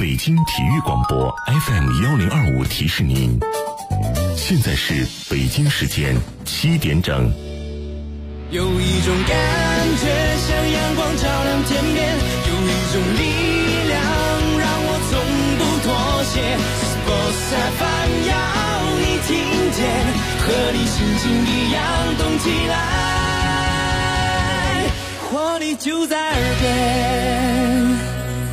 北京体育广播 FM1025提示您，现在是北京时间7点整。 有一种感觉像阳光照亮天边，有一种力量让我从不妥协。Sports FM 要你听见，和你心情一样动起来，活力就在耳边。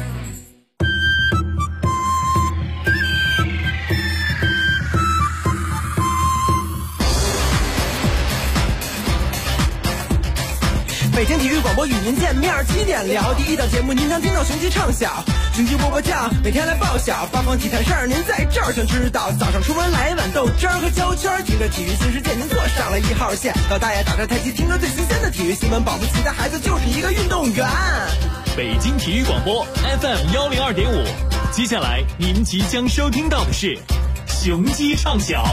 北京体育广播与您见面，7点聊第一档节目，您常听到雄鸡唱晓，雄鸡波波叫，每天来报晓，八方体坛事儿您在这儿想知道。早上出门来碗豆汁儿和焦圈，听着体育新世界，您坐上了1号线。老大爷打着太极，听着最新鲜的体育新闻，保不齐的孩子就是一个运动员。 北京体育广播 FM102.5，接下来您即将收听到的是雄鸡唱晓。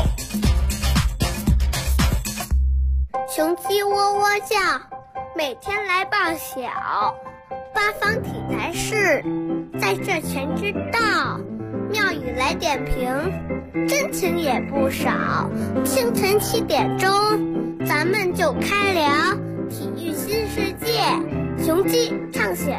雄鸡喔喔叫，每天来报晓，八方体坛事在这全知道，妙语来点评，真情也不少。清晨7点钟，咱们就开聊体育新世界，雄鸡唱晓。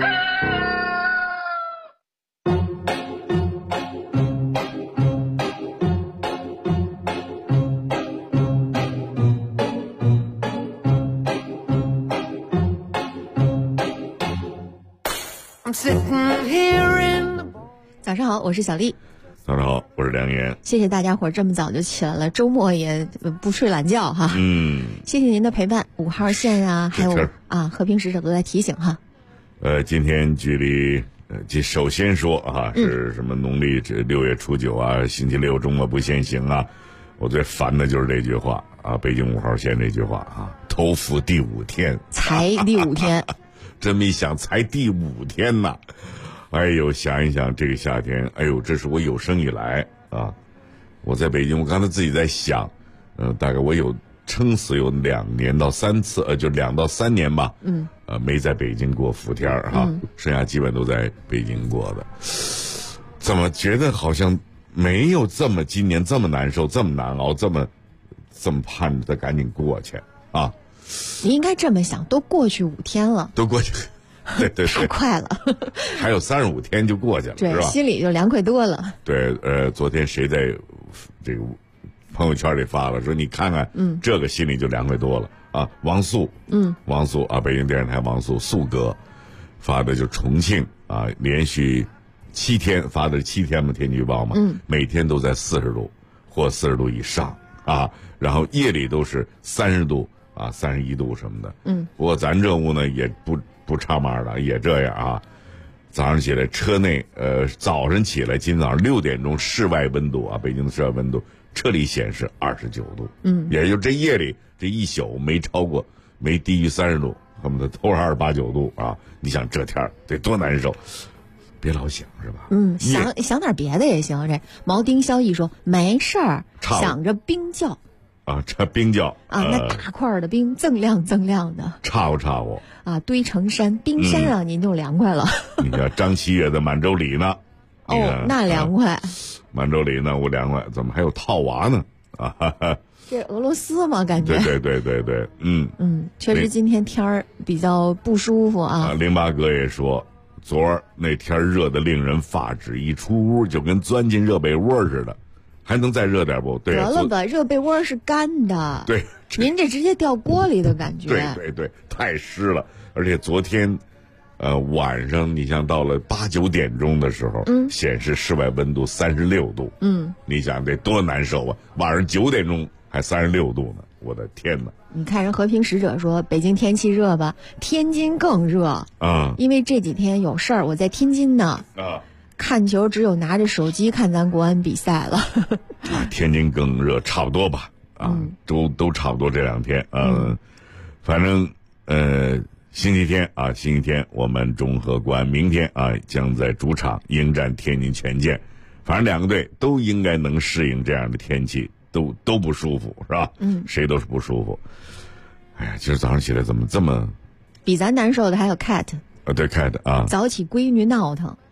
早上好，我是小丽。 早上好，我是梁岩。 谢谢大家伙这么早就起来了，周末也不睡懒觉哈。谢谢您的陪伴。5号线啊，还有和平使者都在提醒哈。 今天距离首先说啊，是什么农历6月初9啊，星期六周末不限行啊。我最烦的就是这句话啊，北京5号线这句话啊，头伏第5天， 才第5天。 这么一想，才第5天呐！哎呦，想一想这个夏天，哎呦，这是我有生以来啊，我在北京，我刚才自己在想，大概我撑死有2年到3次，就2到3年吧，没在北京过伏天哈，剩下基本都在北京过的。怎么觉得好像没有今年这么难受，这么难熬，这么盼着它赶紧过去啊！ 你应该这么想，都过去5天了， 都过去，对， 太快了， 还有35天就过去了， 对， 是吧？ 心里就凉快多了。 对，昨天谁在这个朋友圈里发了，说你看看，这个心里就凉快多了啊。王素啊，北京电视台王素哥发的就重庆啊，连续7天发的7天嘛，天气预报嘛，每天都在40度或40度以上啊，然后夜里都是30度。啊，31度什么的，不过咱这屋呢也不差码的，也这样啊。早上起来车内，早上起来，今早上6点钟室外温度啊，北京的室外温度，车里显示29度，也就这夜里这一宿没低于30度，恨不得都是28、9度啊。你想这天得多难受，别老想是吧？ 想点别的也行。这毛丁萧逸说没事儿，想着冰窖。 啊，这冰窖啊，那大块的冰，锃亮的， 差乎啊，堆成山，冰山啊，您就凉快了。 你看张七月的满洲里呢， 那凉快。 满洲里呢，我凉快，怎么还有套娃呢？啊， 这俄罗斯嘛，感觉。 对， 确实今天天儿比较不舒服啊。 08哥也说，昨儿那天热得令人发指，一出屋就跟钻进热被窝似的。还能再热点不？对， 得了吧，热被窝是干的。 对， 您这直接掉锅里的感觉。 对，太湿了。而且昨天，晚上你像到了8、9点钟的时候，显示室外温度36度，你想得多难受啊！晚上9点钟还36度呢，我的天哪！ 你看人和平使者说北京天气热吧，天津更热啊，因为这几天有事儿，我在天津呢啊。看球只有拿着手机看咱国安比赛了。 天津更热，差不多吧？啊，都差不多这2天。反正星期天我们中赫国安明天啊将在主场迎战天津权健。反正2个队都应该能适应这样的天气，都不舒服是吧？谁都是不舒服。哎呀，今儿早上起来怎么这么比咱难受的还有 Cat。 对 Cat 啊， 早起闺女闹腾，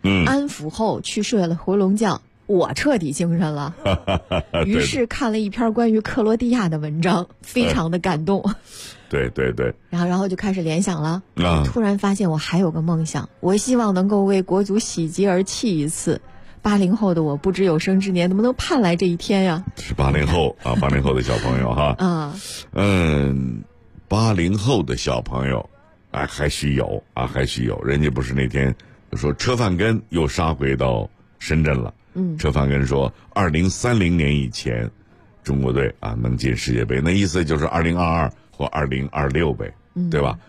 安抚后去睡了回笼觉，我彻底精神了。于是看了一篇关于克罗地亚的文章，非常的感动。 对对对。 然后就开始联想了。突然发现我还有个梦想，我希望能够为国足喜极而泣一次。80后的我不知有生之年能不能盼来这一天呀？ 是80后啊，80后的小朋友哈。80后的小朋友，还许有，人家不是那天说车范根又杀回到深圳了。车范根说，2030年以前，中国队能进世界杯，那意思就是2022或2026呗，对吧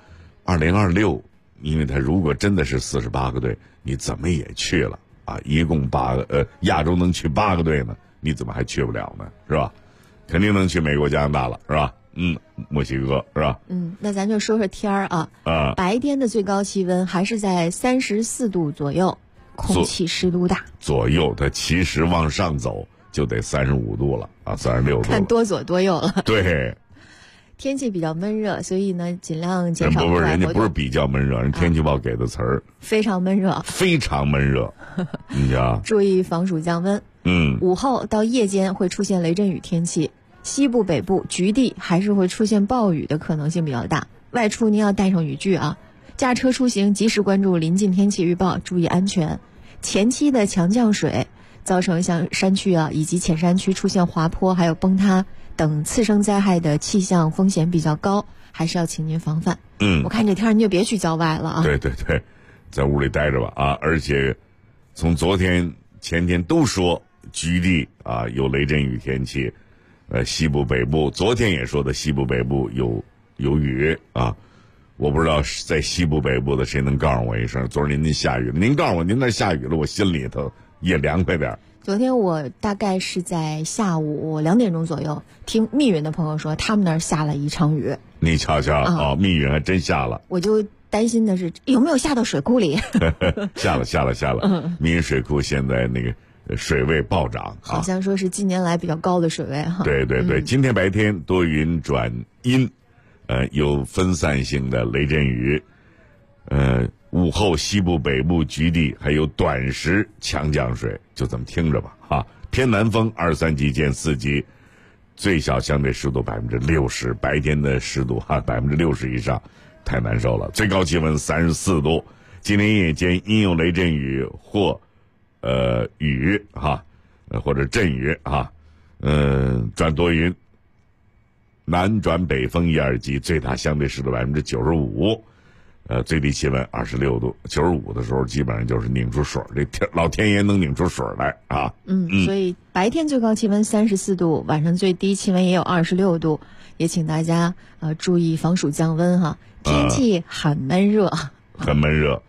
？2026，因为他如果真的是48个队，你怎么也去了。一共8个，亚洲能去8个队呢，你怎么还去不了呢？是吧？肯定能去美国、加拿大了，是吧？墨西哥是吧？ 那咱就说说天儿啊。白天的最高气温还是在34度左右，空气湿度大。 左右，它其实往上走就得35度了，36度。 看多左多右了。 对。 天气比较闷热，所以呢，尽量减少户外活动。 人家不是比较闷热，人天气预报给的词儿。 非常闷热。 非常闷热。你瞧。 注意防暑降温。午后到夜间会出现雷阵雨天气，西部、北部局地还是会出现暴雨的可能性比较大。外出您要带上雨具啊。驾车出行及时关注临近天气预报，注意安全。前期的强降水造成像山区以及浅山区出现滑坡还有崩塌等次生灾害的气象风险比较高，还是要请您防范。我看这天您就别去郊外了啊。 对对对，在屋里待着吧啊！而且从昨天、前天都说局地有雷阵雨天气，西部、北部，昨天也说的西部、北部有雨啊。我不知道在西部、北部的谁能告诉我一声，昨儿您下雨了，您告诉我您那下雨了，我心里头也凉快点。 昨天我大概是在下午2点钟左右，听密云的朋友说他们那儿下了一场雨。 你瞧瞧密云还真下了。 我就担心的是有没有下到水库里。 下了。密云水库现在那个水位暴涨， 好像说是近年来比较高的水位哈。 对对对，今天白天多云转阴，有分散性的雷阵雨，午后西部、北部局地还有短时强降水，就这么听着吧哈。偏南风2、3级见4级，最小相对湿度60%，白天的湿度60%以上，太难受了。最高气温34度，今天夜间阴有雷阵雨或雨或者阵雨转多云，南转北风1、2级，最大相对湿度95%。最低气温26度，95的时候基本上就是拧出水，这老天爷能拧出水来啊！ 所以白天最高气温34度，晚上最低气温也有26度，也请大家注意防暑降温哈。天气很闷热， 很闷热。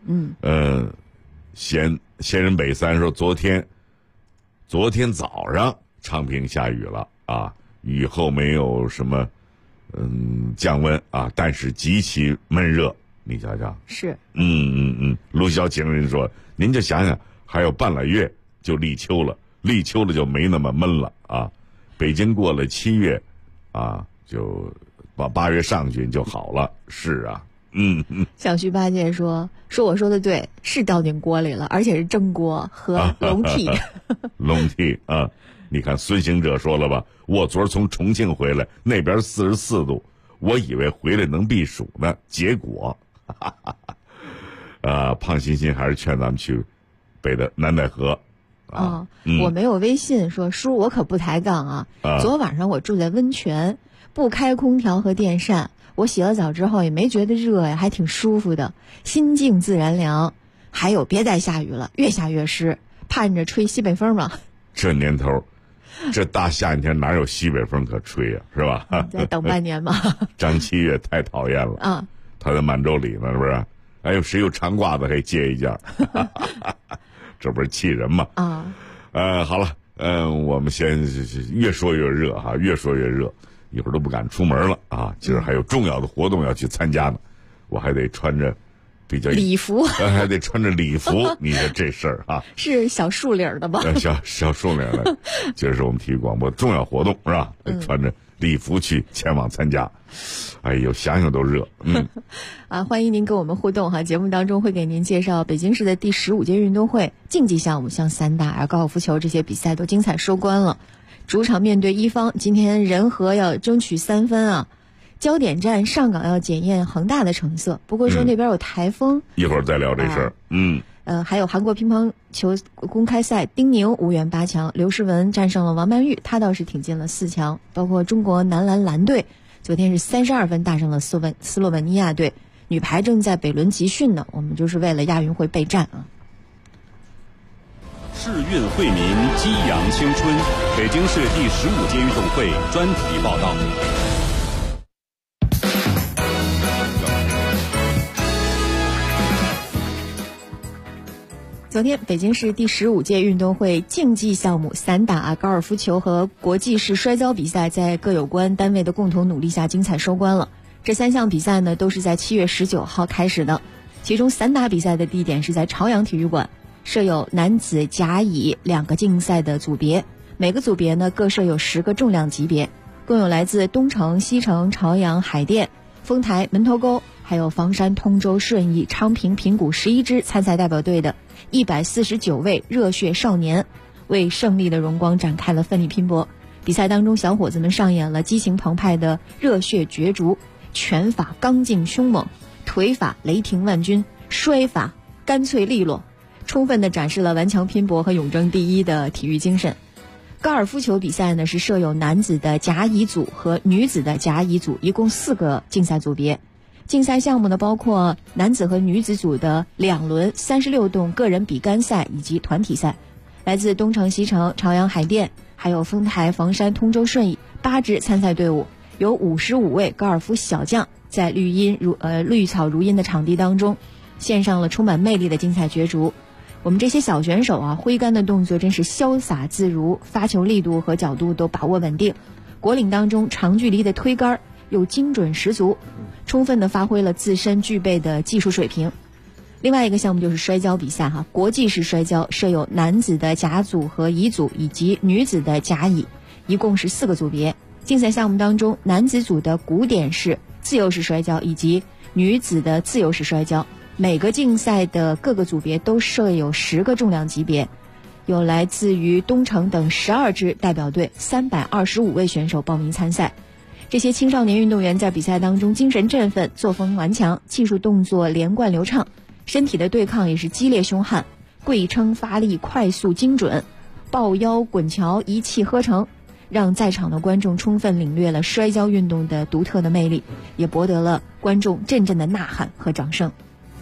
仙人北三说昨天早上昌平下雨了雨后没有什么降温但是极其闷热。你瞧瞧， 是， 卢晓情人说，您就想想，还有半拉月就立秋了，立秋了就没那么闷了北京过了7月就把8月上去就好了。是啊， 小徐八戒说我说的对，是掉进锅里了，而且是蒸锅和笼屉。 笼屉你看孙行者说了吧，我昨儿从重庆回来，那边44度，我以为回来能避暑呢，结果胖欣欣还是劝咱们去北的南戴河我没有微信说叔，我可不抬杠昨晚上我住在温泉，不开空调和电扇，我洗了澡之后也没觉得热呀，还挺舒服的，心静自然凉。还有别再下雨了，越下越湿，盼着吹西北风吧。 这年头这大夏天哪有西北风可吹呀，是吧？ 再等半年吧。 张七月太讨厌了他在满洲里呢，是不是？哎呦，谁有长褂子可以借一件？这不是气人吗？好了，我们先越说越热越说越热，一会儿都不敢出门了今儿还有重要的活动要去参加呢，我还得穿着比较礼服， 还得穿着礼服。你说这事儿是小树领的吧？ 小树领的，今儿是我们体育广播重要活动是吧？穿着礼服去前往参加。哎呦，想想都热。 欢迎您跟我们互动哈，节目当中会给您介绍北京市的第15届运动会竞技项目，像散打、高尔夫球这些比赛都精彩收官了。主场面对一方，今天人和要争取3分啊。焦点战上港要检验恒大的成色，不过说那边有台风， 一会儿再聊这事儿。 还有韩国乒乓球公开赛，丁宁无缘8强，刘诗雯战胜了王曼玉，她倒是挺进了4强。包括中国男篮蓝队昨天是32分大胜了斯洛文尼亚队，女排正在北仑集训呢，我们就是为了亚运会备战啊。 世运惠民，激扬青春。北京市第15届运动会专题报道。 昨天，北京市第15届运动会竞技项目散打、高尔夫球和国际式摔跤比赛在各有关单位的共同努力下精彩收官了。这3项比赛呢，都是在7月19号开始的。其中散打比赛的地点是在朝阳体育馆，设有男子、甲、乙2个竞赛的组别，每个组别呢各设有10个重量级别，共有来自东城、西城、朝阳、海淀、丰台、门头沟，还有房山、通州、顺义、昌平、平谷11支参赛代表队的149位热血少年，为胜利的荣光展开了奋力拼搏。比赛当中，小伙子们上演了激情澎湃的热血角逐，拳法刚劲凶猛，腿法雷霆万钧，摔法干脆利落，充分地展示了顽强拼搏和永争第一的体育精神。高尔夫球比赛呢，是设有男子的甲乙组和女子的甲乙组，一共4个竞赛组别。竞赛项目呢，包括男子和女子组的2轮36洞个人比杆赛以及团体赛。来自东城、西城、朝阳、海淀，还有丰台、房山、通州、顺义8支参赛队伍，有55位高尔夫小将在绿草如茵的场地当中，献上了充满魅力的精彩角逐。我们这些小选手挥杆的动作真是潇洒自如，发球力度和角度都把握稳定，果岭当中长距离的推杆又精准十足，充分地发挥了自身具备的技术水平。另外一个项目就是摔跤比赛国际式摔跤设有男子的甲组和乙组以及女子的甲乙，一共是4个组别。竞赛项目当中，男子组的古典式、自由式摔跤以及女子的自由式摔跤，每个竞赛的各个组别都设有10个重量级别，有来自于东城等12支代表队325位选手报名参赛。这些青少年运动员在比赛当中精神振奋，作风顽强，技术动作连贯流畅，身体的对抗也是激烈凶悍，跪撑发力快速精准，抱腰滚桥一气呵成，让在场的观众充分领略了摔跤运动的独特的魅力，也博得了观众阵阵的呐喊和掌声。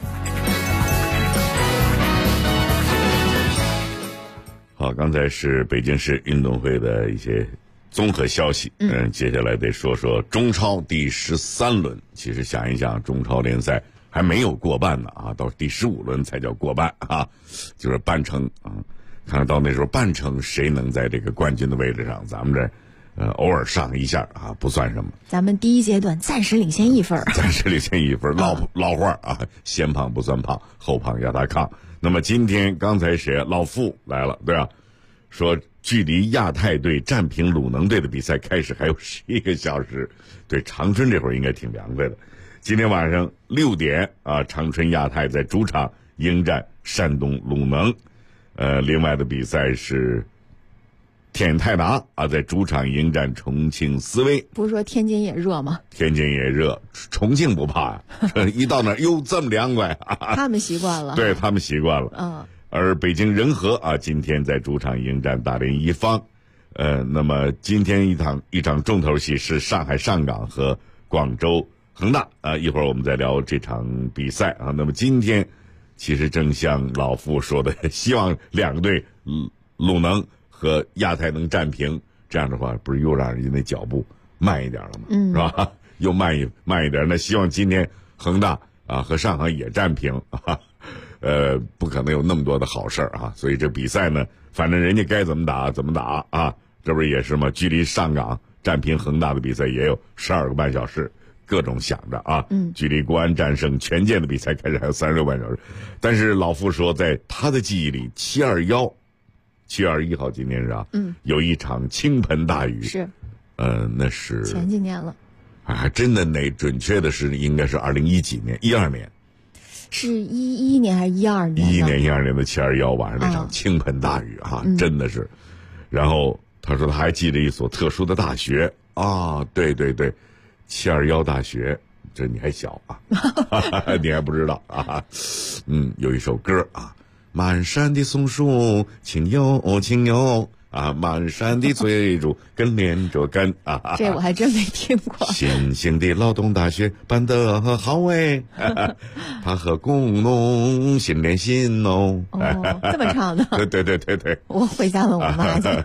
好，刚才是北京市运动会的一些综合消息。接下来得说说中超第13轮。其实想一想，中超联赛还没有过半呢到第15轮才叫过半就是半程看到那时候半程谁能在这个冠军的位置上，咱们这偶尔上一下不算什么。 咱们第一阶段暂时领先1分， 暂时领先1分，老话先胖不算胖，后胖压大炕。那么今天刚才谁老傅来了，对吧？说距离亚太队战平鲁能队的比赛开始还有11个小时，对长春这会儿应该挺凉快的。今天晚上6点长春亚泰在主场迎战山东鲁能。另外的比赛是天津泰达在主场迎战重庆斯威。 不是说天津也热吗？ 天津也热，重庆不怕一到那儿哟这么凉快他们习惯了。 对，他们习惯了。而北京人和今天在主场迎战大连一方。那么今天一场重头戏是上海上港和广州恒大一会儿我们再聊这场比赛那么今天其实正像老傅说的，希望2个队鲁能和亚太能战平，这样的话不是又让人家那脚步慢一点了吗？是吧？又慢一点。那希望今天恒大和上海也战平不可能有那么多的好事所以这比赛呢，反正人家该怎么打怎么打这不是也是吗？距离上港战平恒大的比赛也有12个半小时，各种想着距离国安战胜权健的比赛开始还有36半小时。但是老傅说，在他的记忆里，7月21号今天是有一场倾盆大雨， 是那是前几年了。 还真的准确的是应该是2010几年，12年。 是11年还是12年 ？11年、12年的721晚上那场倾盆大雨真的是。然后他说他还记得一所特殊的大学对，721大学，这你还小你还不知道有一首歌满山的松树青幽青幽满山的翠竹根连着根这我还真没听过。 新兴的劳动大学办得好它和工农心连心这么唱的。 对， 我回家问我妈去。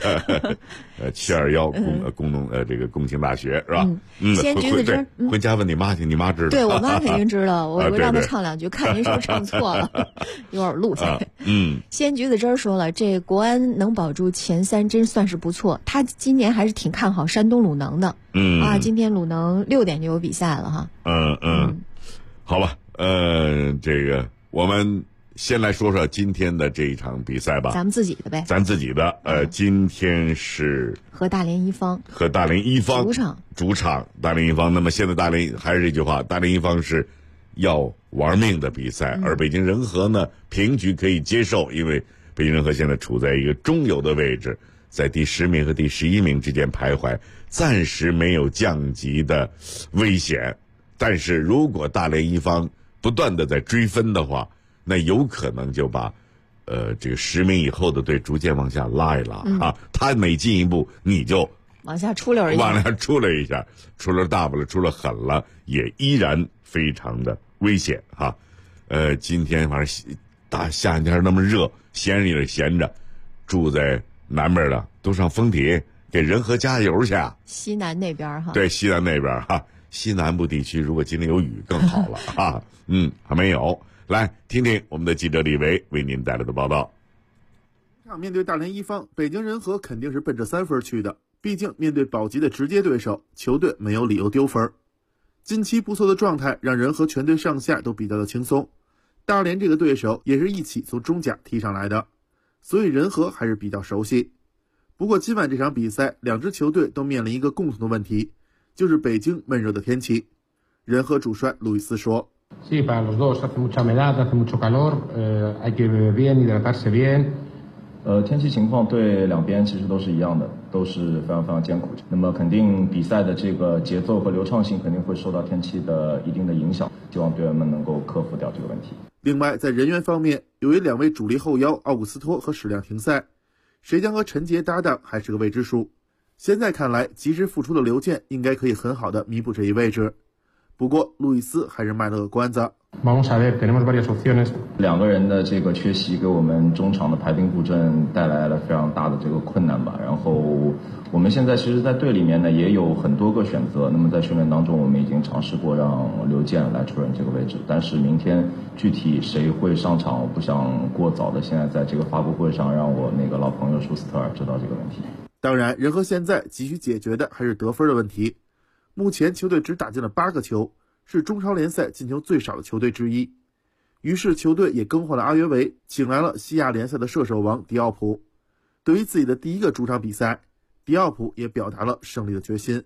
721工农这个共青大学是吧？ 鲜橘子汁回家问你妈去，你妈知道。 对我妈肯定知道，我让她唱2句，看您是不是唱错了，有点录下来。鲜橘子汁说了，这国安能保住前3真算是不错，他今年还是挺看好山东鲁能的。今天鲁能6点就有比赛了哈。 好吧，这个我们先来说说今天的这一场比赛吧。 咱们自己的呗。 咱自己的，今天是和大连一方主场大连一方。那么现在大连还是这句话，大连一方是要玩命的比赛，而北京人和呢平局可以接受，因为北京人和现在处在一个中游的位置，在第10名和第11名之间徘徊，暂时没有降级的危险。但是如果大连一方不断的在追分的话，那有可能就把这个10名以后的队逐渐往下拉一拉他每进一步你就往下出溜一下，出溜大不了，出溜狠了，也依然非常的危险今天反正大夏天那么热，闲着也闲着，住在南边的都上丰体给人和加油去。 西南那边对，西南那边西南部地区如果今天有雨更好了还没有。来听听我们的记者李维为您带来的报道。 面对大连一方，北京人和肯定是奔着3分去的，毕竟面对保级的直接对手，球队没有理由丢分。近期不错的状态让人和全队上下都比较的轻松，大连这个对手也是一起从中甲踢上来的，所以人和还是比较熟悉。不过今晚这场比赛2支球队都面临一个共同的问题，就是北京闷热的天气。人和主帅路易斯说 Sí, para los dos hace mucha humedad, hace mucho calor, hay que beber bien, hidratarse bien. 天气情况对两边其实都是一样的，都是非常非常艰苦。那么肯定比赛的这个节奏和流畅性肯定会受到天气的一定的影响，希望队员们能够克服掉这个问题。 另外，在人员方面，由于2位主力后腰奥古斯托和史亮停赛，谁将和陈杰搭档还是个未知数。现在看来，及时复出的刘健应该可以很好的弥补这一位置。不过路易斯还是卖了个关子。 Vamos a ver, tenemos varias opciones. 2个人的这个缺席给我们中场的排兵布阵带来了非常大的这个困难吧。然后我们现在其实在队里面呢也有很多个选择，那么在训练当中我们已经尝试过让刘健来出任这个位置，但是明天具体谁会上场，我不想过早的现在在这个发布会上让我那个老朋友舒斯特尔知道这个问题。 当然，人和现在急需解决的还是得分的问题。目前球队只打进了8个球，是中超联赛进球最少的球队之一。于是球队也更换了阿约维，请来了西亚联赛的射手王迪奥普。对于自己的第1个主场比赛，迪奥普也表达了胜利的决心。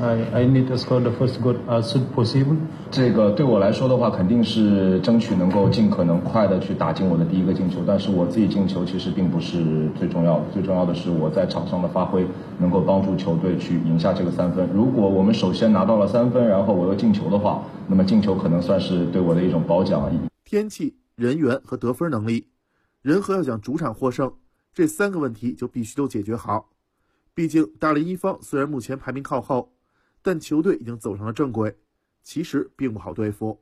I need to score the first goal as soon possible. 这个对我来说的话，肯定是争取能够尽可能快的去打进我的第1个进球。但是我自己进球其实并不是最重要的，最重要的是我在场上的发挥能够帮助球队去赢下这个3分。如果我们首先拿到了3分，然后我又进球的话，那么进球可能算是对我的一种褒奖。 天气、人员和得分能力，人和要想主场获胜，这3个问题就必须都解决好。毕竟大连一方虽然目前排名靠后，但球队已经走上了正轨，其实并不好对付。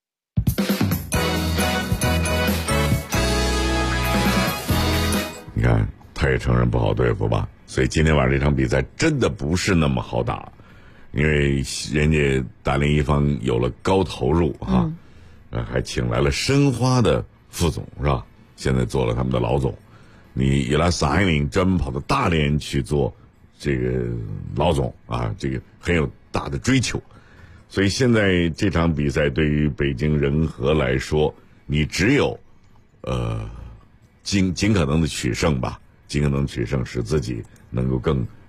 你看，他也承认不好对付吧？所以今天晚上这场比赛真的不是那么好打，因为人家大连一方有了高投入还请来了申花的副总是吧？现在做了他们的老总。你伊拉萨林专门跑到大连去做这个老总这个很有大的追求。所以现在这场比赛对于北京人和来说，你只有尽可能的取胜吧，尽可能取胜，使自己能够更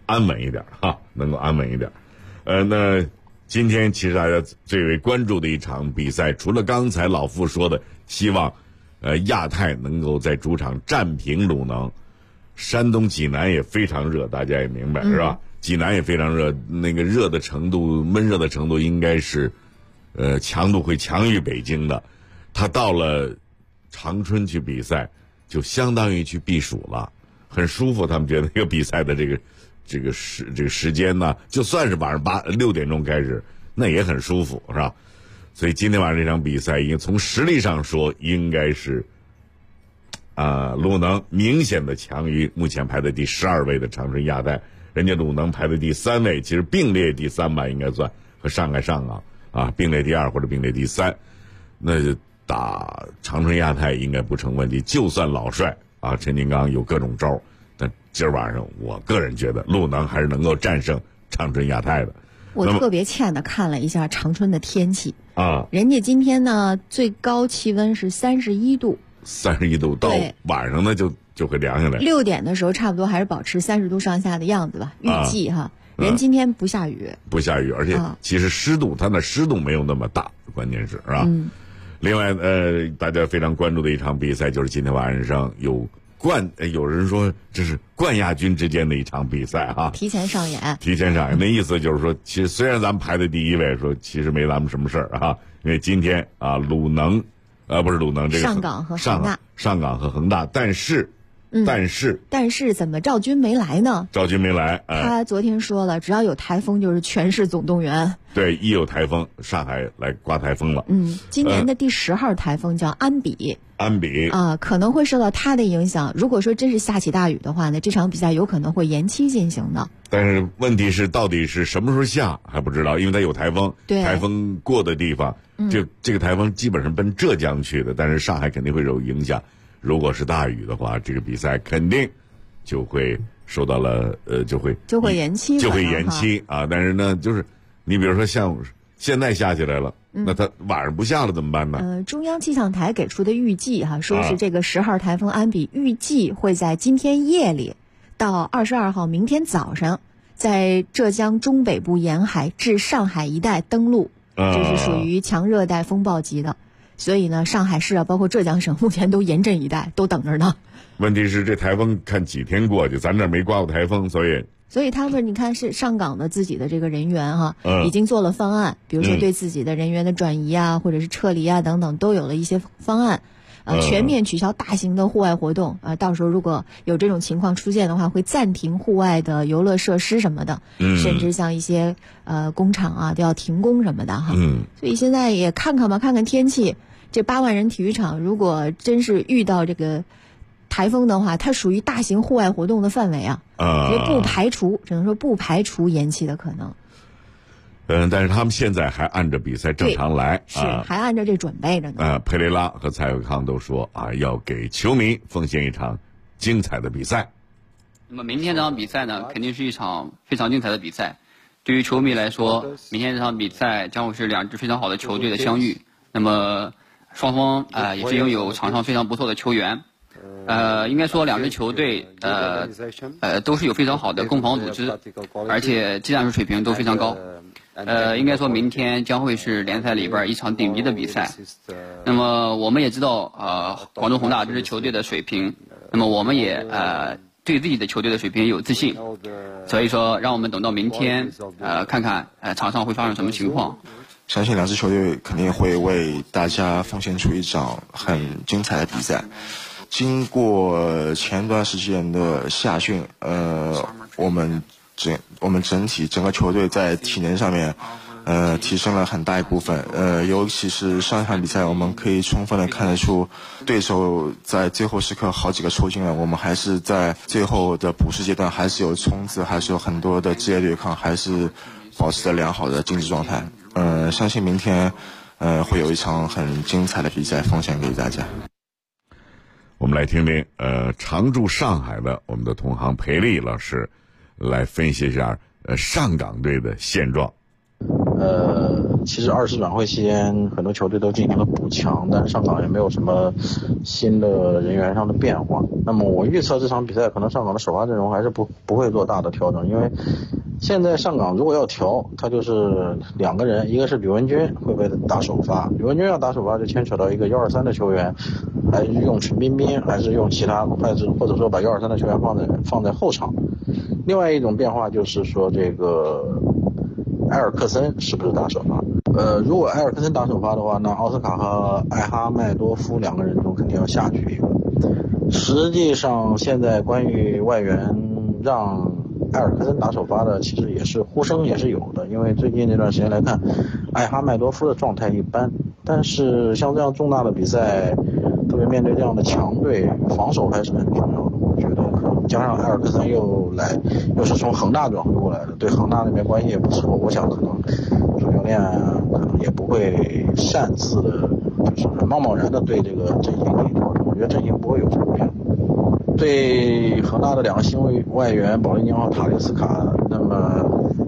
安稳一点能够安稳一点。那今天其实大家最为关注的一场比赛，除了刚才老傅说的希望亚泰能够在主场战平鲁能，山东济南也非常热，大家也明白是吧？济南也非常热，那个热的程度，闷热的程度应该是强度会强于北京的。他到了长春去比赛，就相当于去避暑了，很舒服。他们觉得那个比赛的这个时间呢，就算是晚上6点钟开始，那也很舒服，是吧？所以今天晚上这场比赛，应该从实力上说，应该是鲁能明显的强于目前排在第12位的长春亚泰。人家鲁能排在第3位，其实并列第3吧，应该算和上海上港并列第2或者并列第3，那就打长春亚泰应该不成问题。就算老帅陈金刚有各种招，但今儿晚上我个人觉得鲁能还是能够战胜长春亚泰的。 我特别欠的看了一下长春的天气人家今天呢最高气温是31度 ，31度到晚上呢就会凉下来。 6点的时候差不多还是保持30度上下的样子吧，预计人今天不下雨， 而且其实湿度，它那湿度没有那么大，关键是吧？另外大家非常关注的一场比赛就是今天晚上有人说这是冠亚军之间的一场比赛提前上演， 那意思就是说，其实虽然咱们排在第1位，说其实没咱们什么事儿因为今天鲁能不是鲁能，这个上港和恒大，但是怎么赵军没来呢？ 赵军没来， 他昨天说了，只要有台风就是全市总动员。 对，一有台风，上海来刮台风了。 今年的第10号台风叫安比可能会受到它的影响。如果说真是下起大雨的话呢，这场比赛有可能会延期进行的。 但是问题是，到底是什么时候下还不知道，因为它有台风，台风过的地方，这个台风基本上奔浙江去的，但是上海肯定会有影响。如果是大雨的话，这个比赛肯定就会受到了就会延期， 但是呢，就是你比如说像现在下起来了，那它晚上不下了怎么办呢？ 中央气象台给出的预计说是这个10号台风安比预计会在今天夜里到22号明天早上，在浙江中北部沿海至上海一带登陆，这是属于强热带风暴级的。所以呢，上海市包括浙江省目前都严阵以待，都等着呢。 问题是这台风看几天过去，咱这没刮过台风，所以他们你看是上港的自己的这个人员已经做了方案，比如说对自己的人员的转移或者是撤离等等，都有了一些方案。全面取消大型的户外活动到时候如果有这种情况出现的话，会暂停户外的游乐设施什么的，甚至像一些工厂都要停工什么的所以现在也看看吧，看看天气。这8万人体育场如果真是遇到这个台风的话，它属于大型户外活动的范围也不排除，只能说不排除延期的可能。 但是他们现在还按着比赛正常来， 还按照这准备着呢。 佩雷拉和蔡伟康都说要给球迷奉献一场精彩的比赛。 那么明天这场比赛呢，肯定是一场非常精彩的比赛。对于球迷来说，明天这场比赛将会是2支非常好的球队的相遇。那么双方也是拥有场上非常不错的球员。应该说2支球队都是有非常好的攻防组织，而且技战术水平都非常高。应该说明天将会是联赛里边一场顶级的比赛。那么我们也知道广州恒大这支球队的水平，那么我们也对自己的球队的水平有自信。所以说让我们等到明天看看场上会发生什么情况。 相信2支球队肯定会为大家奉献出一场很精彩的比赛。经过前段时间的夏训，我们整个球队在体能上面提升了很大一部分。尤其是上一场比赛，我们可以充分的看得出对手在最后时刻好几个抽筋了，我们还是在最后的补时阶段还是有冲刺，还是有很多的激烈对抗，还是保持着良好的竞技状态。相信明天会有一场很精彩的比赛奉献给大家。 我们来听听常驻上海的我们的同行裴丽老师来分析一下上港队的现状。 其实20转会期间很多球队都进行了补强，但是上港也没有什么新的人员上的变化。那么我预测这场比赛可能上港的首发阵容还是不会做大的调整，因为现在上港如果要调，他就是2个人，一个是吕文君会不会打首发，吕文君要打首发就牵扯到一个123的球员，还是用陈彬彬，还是用其他，或者说把123的球员放在后场。另外一种变化就是说这个埃尔克森是不是打首发？如果埃尔克森打首发的话，那奥斯卡和艾哈迈多夫2个人中肯定要下去一个。实际上现在关于外援让埃尔克森打首发的其实也是呼声也是有的，因为最近这段时间来看，艾哈迈多夫的状态一般，但是像这样重大的比赛，特别面对这样的强队，防守还是很重要的。我觉得可能加上埃尔克森又是从恒大转会过来的，对恒大那边关系也不错，我想可能主教练可能也不会擅自的，就是贸然的对这个阵型进行调整，我觉得阵型不会有什么变化。对恒大的2个新外援保利尼奥和塔利斯卡，那么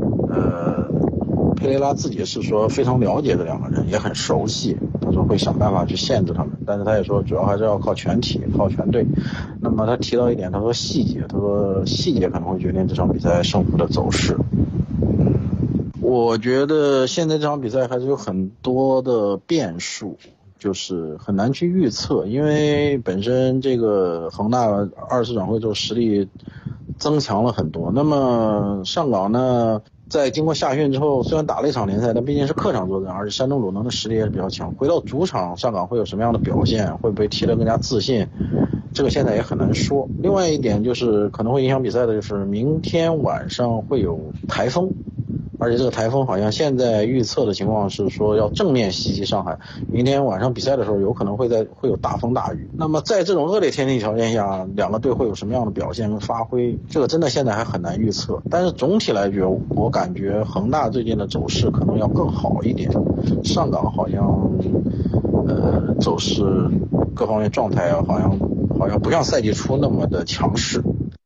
佩雷拉自己是说非常了解这2个人，也很熟悉，他说会想办法去限制他们，但是他也说主要还是要靠全体，靠全队。那么他提到一点，他说细节可能会决定这场比赛胜负的走势。我觉得现在这场比赛还是有很多的变数，就是很难去预测，因为本身这个恒大20转会之后实力增强了很多。那么上港呢，在经过夏训之后，虽然打了一场联赛，但毕竟是客场作战，而且山东鲁能的实力也是比较强。回到主场，上港会有什么样的表现？会不会踢得更加自信？这个现在也很难说。另外一点就是可能会影响比赛的，就是明天晚上会有台风。而且这个台风好像现在预测的情况是说要正面袭击上海，明天晚上比赛的时候有可能会有大风大雨。那么在这种恶劣天气条件下，2个队会有什么样的表现跟发挥，这个真的现在还很难预测。但是总体来讲，我感觉恒大最近的走势可能要更好一点，上港好像走势各方面状态啊，好像不像赛季初那么的强势。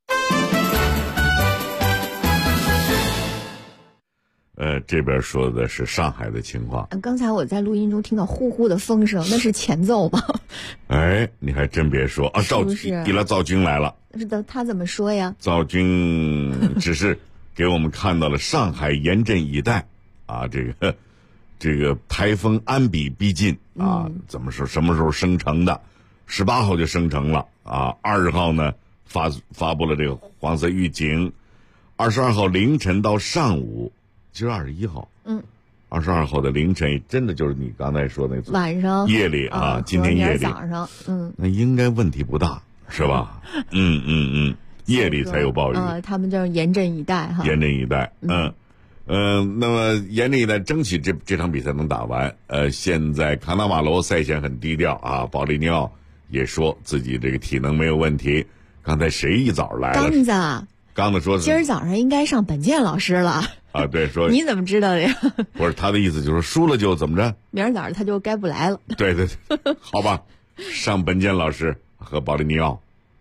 这边说的是上海的情况。 刚才我在录音中听到呼呼的风声，那是前奏吗？ 哎，你还真别说啊，赵军来了。 是的，他怎么说呀？ 赵军只是给我们看到了上海严阵以待啊，这个台风安比逼近啊，怎么说？什么时候生成的？18号就生成了啊，20号呢发布了这个黄色预警，22号凌晨到上午。其实21号，22号的凌晨，真的就是你刚才说那晚上夜里啊，今天夜里早上， 那应该问题不大，是吧？夜里才有暴雨。 他们就是严阵以待哈。 严阵以待，那么严阵以待，争取这场比赛能打完。现在卡纳瓦罗赛前很低调啊，保利尼奥也说自己这个体能没有问题。刚才谁一早来了？刚子说， 今儿早上应该上本健老师了。 啊，对，说你怎么知道的呀？ 不是他的意思，就是输了就怎么着？ 明儿早上他就该不来了。 对，好吧，上本健老师和保利尼奥。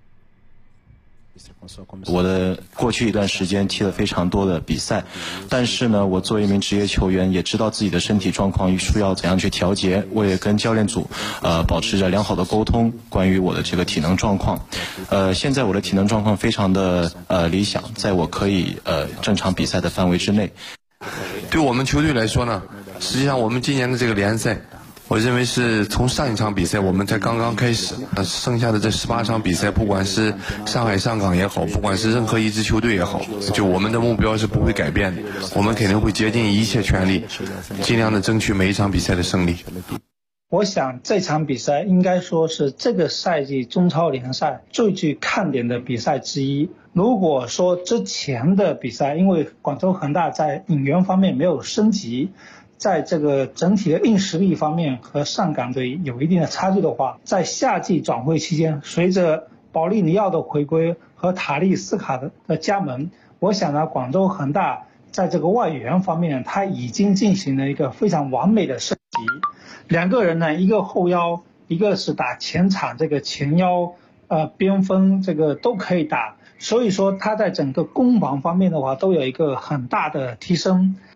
我的过去一段时间踢了非常多的比赛，但是呢，我作为一名职业球员，也知道自己的身体状况需要怎样去调节。我也跟教练组保持着良好的沟通，关于我的这个体能状况。现在我的体能状况非常的理想，在我可以正常比赛的范围之内。 对我们球队来说呢，实际上我们今年的这个联赛，我认为是从上一场比赛我们才刚刚开始，剩下的这18场比赛，不管是上海上港也好，不管是任何一支球队也好，就我们的目标是不会改变的，我们肯定会竭尽一切全力，尽量的争取每一场比赛的胜利。 我想这场比赛应该说是这个赛季中超联赛最具看点的比赛之一。如果说之前的比赛，因为广州恒大在引援方面没有升级，在这个整体的硬实力方面和上港队有一定的差距的话，在夏季转会期间，随着保利尼奥的回归和塔利斯卡的加盟，我想呢，广州恒大在这个外援方面，他已经进行了一个非常完美的升级。2个人呢，一个后腰，一个是打前场这个前腰，边锋这个都可以打，所以说他在整个攻防方面的话都有一个很大的提升。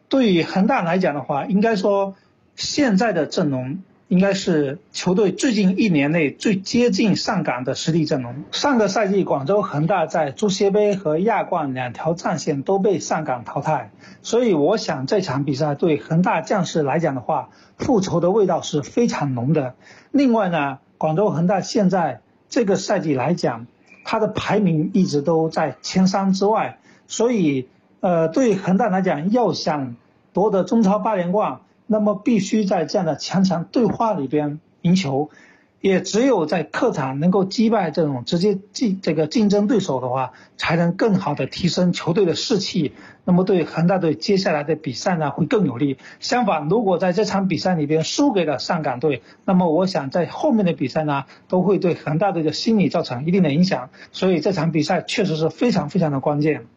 对于恒大来讲的话，应该说现在的阵容应该是球队最近1年内最接近上港的实力阵容。上个赛季广州恒大在足协杯和亚冠2条战线都被上港淘汰，所以我想这场比赛对恒大将士来讲的话，复仇的味道是非常浓的。另外呢，广州恒大现在这个赛季来讲，它的排名一直都在前3之外，所以对恒大来讲，要想夺得中超8连冠，那么必须在这样的强强对话里边赢球，也只有在客场能够击败这种直接竞争对手的话，才能更好的提升球队的士气，那么对恒大队接下来的比赛呢会更有利。相反，如果在这场比赛里边输给了上港队，那么我想在后面的比赛呢都会对恒大队的心理造成一定的影响，所以这场比赛确实是非常非常的关键。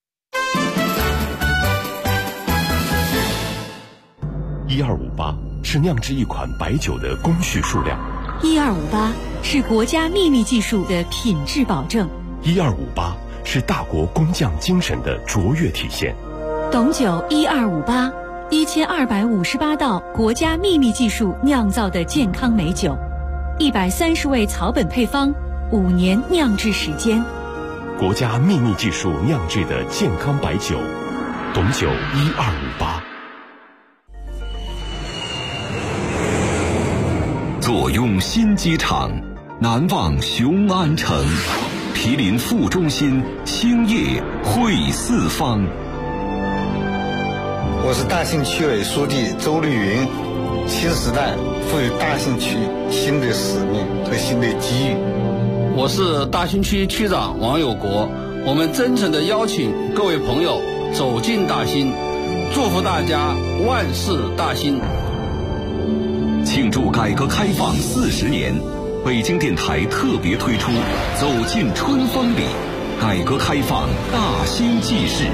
1258是酿制一款白酒的工序数量 ，1258是国家秘密技术的品质保证 ，1258是大国工匠精神的卓越体现。 董酒1258，1258道国家秘密技术酿造的健康美酒，130味草本配方，5年酿制时间， 国家秘密技术酿制的健康白酒，董酒1258。 坐拥新机场，难忘雄安城，毗邻副中心，兴业汇四方。 我是大兴区委书记周绿云。新时代赋予大兴区新的使命和新的机遇。 我是大兴区区长王有国。我们真诚地邀请各位朋友走进大兴，祝福大家万事大兴。 庆祝改革开放40年，北京电台特别推出走进春风里，改革开放大兴纪事。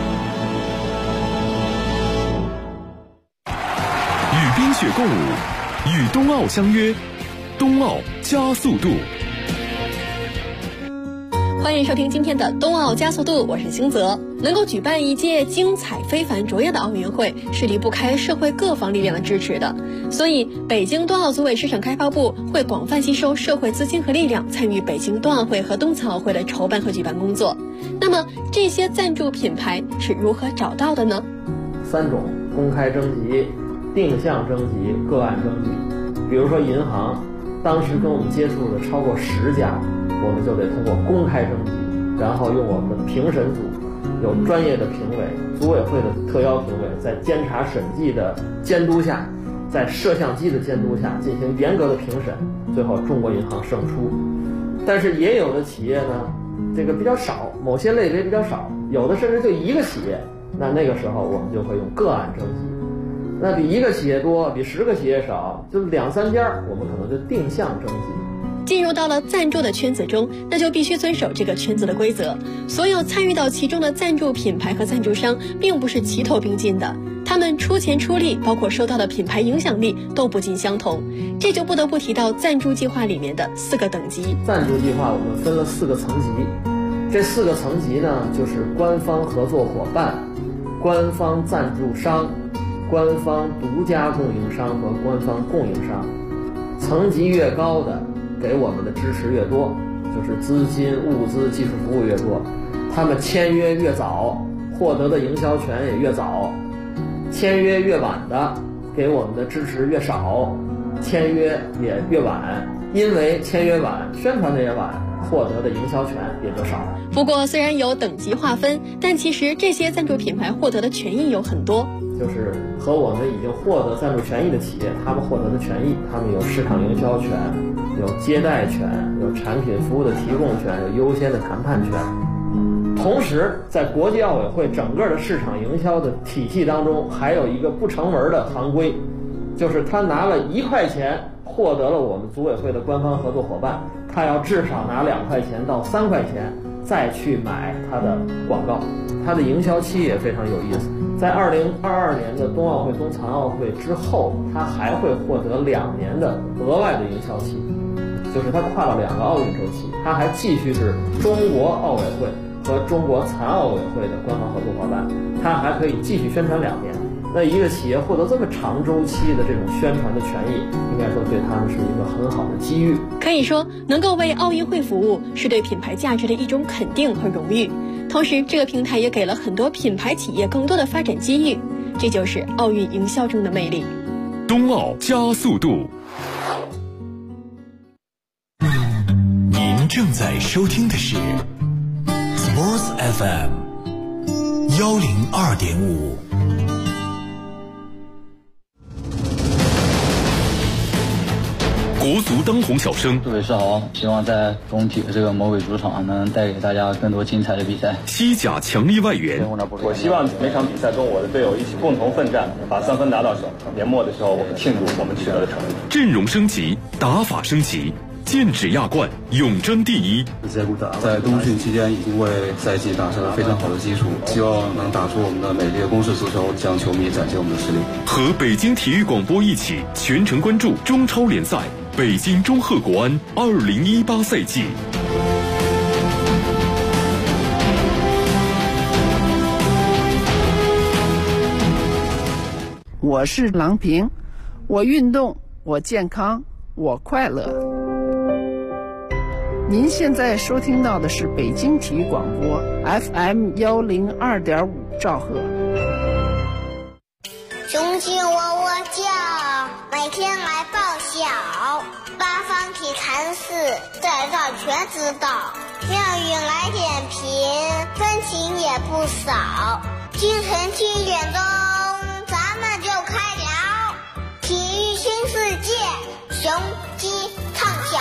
与冰雪共舞，与冬奥相约，冬奥加速度。 欢迎收听今天的冬奥加速度，我是星泽。能够举办一届精彩非凡卓越的奥运会，是离不开社会各方力量的支持的。所以，北京冬奥组委市场开发部会广泛吸收社会资金和力量，参与北京冬奥会和冬残奥会的筹办和举办工作。那么，这些赞助品牌是如何找到的呢 ？3种：公开征集、定向征集、个案征集。比如说银行，当时跟我们接触的超过10家。我们就得通过公开征集，然后用我们的评审组，有专业的评委，组委会的特邀评委，在监察审计的监督下，在摄像机的监督下进行严格的评审，最后中国银行胜出。但是也有的企业呢，这个比较少，某些类别比较少，有的甚至就1个企业，那个时候我们就会用个案征集。那比1个企业多，比10个企业少，就2、3家，我们可能就定向征集。 进入到了赞助的圈子中，那就必须遵守这个圈子的规则。所有参与到其中的赞助品牌和赞助商并不是齐头并进的，他们出钱出力，包括收到的品牌影响力都不尽相同。这就不得不提到赞助计划里面的4个等级。 赞助计划我们分了4个层级，这4个层级呢，就是官方合作伙伴、官方赞助商、官方独家供应商和官方供应商。层级越高的，给我们的支持越多，就是资金、物资、技术服务越多，他们签约越早，获得的营销权也越早；签约越晚的，给我们的支持越少，签约也越晚。因为签约晚，宣传的也晚，获得的营销权也就少。 不过，虽然有等级划分，但其实这些赞助品牌获得的权益有很多。 就是和我们已经获得赞助权益的企业，他们获得的权益，他们有市场营销权，有接待权，有产品服务的提供权，有优先的谈判权。同时，在国际奥委会整个的市场营销的体系当中，还有一个不成文的行规，就是他拿了1块钱获得了我们组委会的官方合作伙伴，他要至少拿2块钱到3块钱再去买他的广告。他的营销期也非常有意思，在2022年的冬奥会、冬残奥会之后，他还会获得2年的额外的营销期，就是他跨了2个奥运周期，他还继续是中国奥委会和中国残奥委会的官方合作伙伴，他还可以继续宣传2年。 那一个企业获得这么长周期的这种宣传的权益，应该说对他们是一个很好的机遇。 可以说，能够为奥运会服务是对品牌价值的一种肯定和荣誉。同时，这个平台也给了很多品牌企业更多的发展机遇，这就是奥运营销中的魅力。 冬奥加速度。您正在收听的是 Sports FM 102.5。国足当红小生， 杜伟世豪，希望在总体的这个魔鬼主场能带给大家更多精彩的比赛。 西甲强力外援， 我希望每场比赛中我的队友一起共同奋战，把3分拿到手。年末的时候，我们庆祝我们取得的成绩。 阵容升级，打法升级，剑指亚冠，勇争第一。 在冬训期间已经为赛季打下了非常好的基础，希望能打出我们的美丽的攻势足球，向球迷展现我们的实力。 和北京体育广播一起全程关注中超联赛。北京中赫国安2018赛季。 我是郎平，我运动，我健康，我快乐。您现在收听到的是北京体育广播 FM 102.5兆赫。 雄鸡喔喔叫，每天来报晓。八方体坛事，在这全知道。妙语来点评，分情也不少。清晨7点钟，咱们就开聊。体育新世界，雄鸡唱响。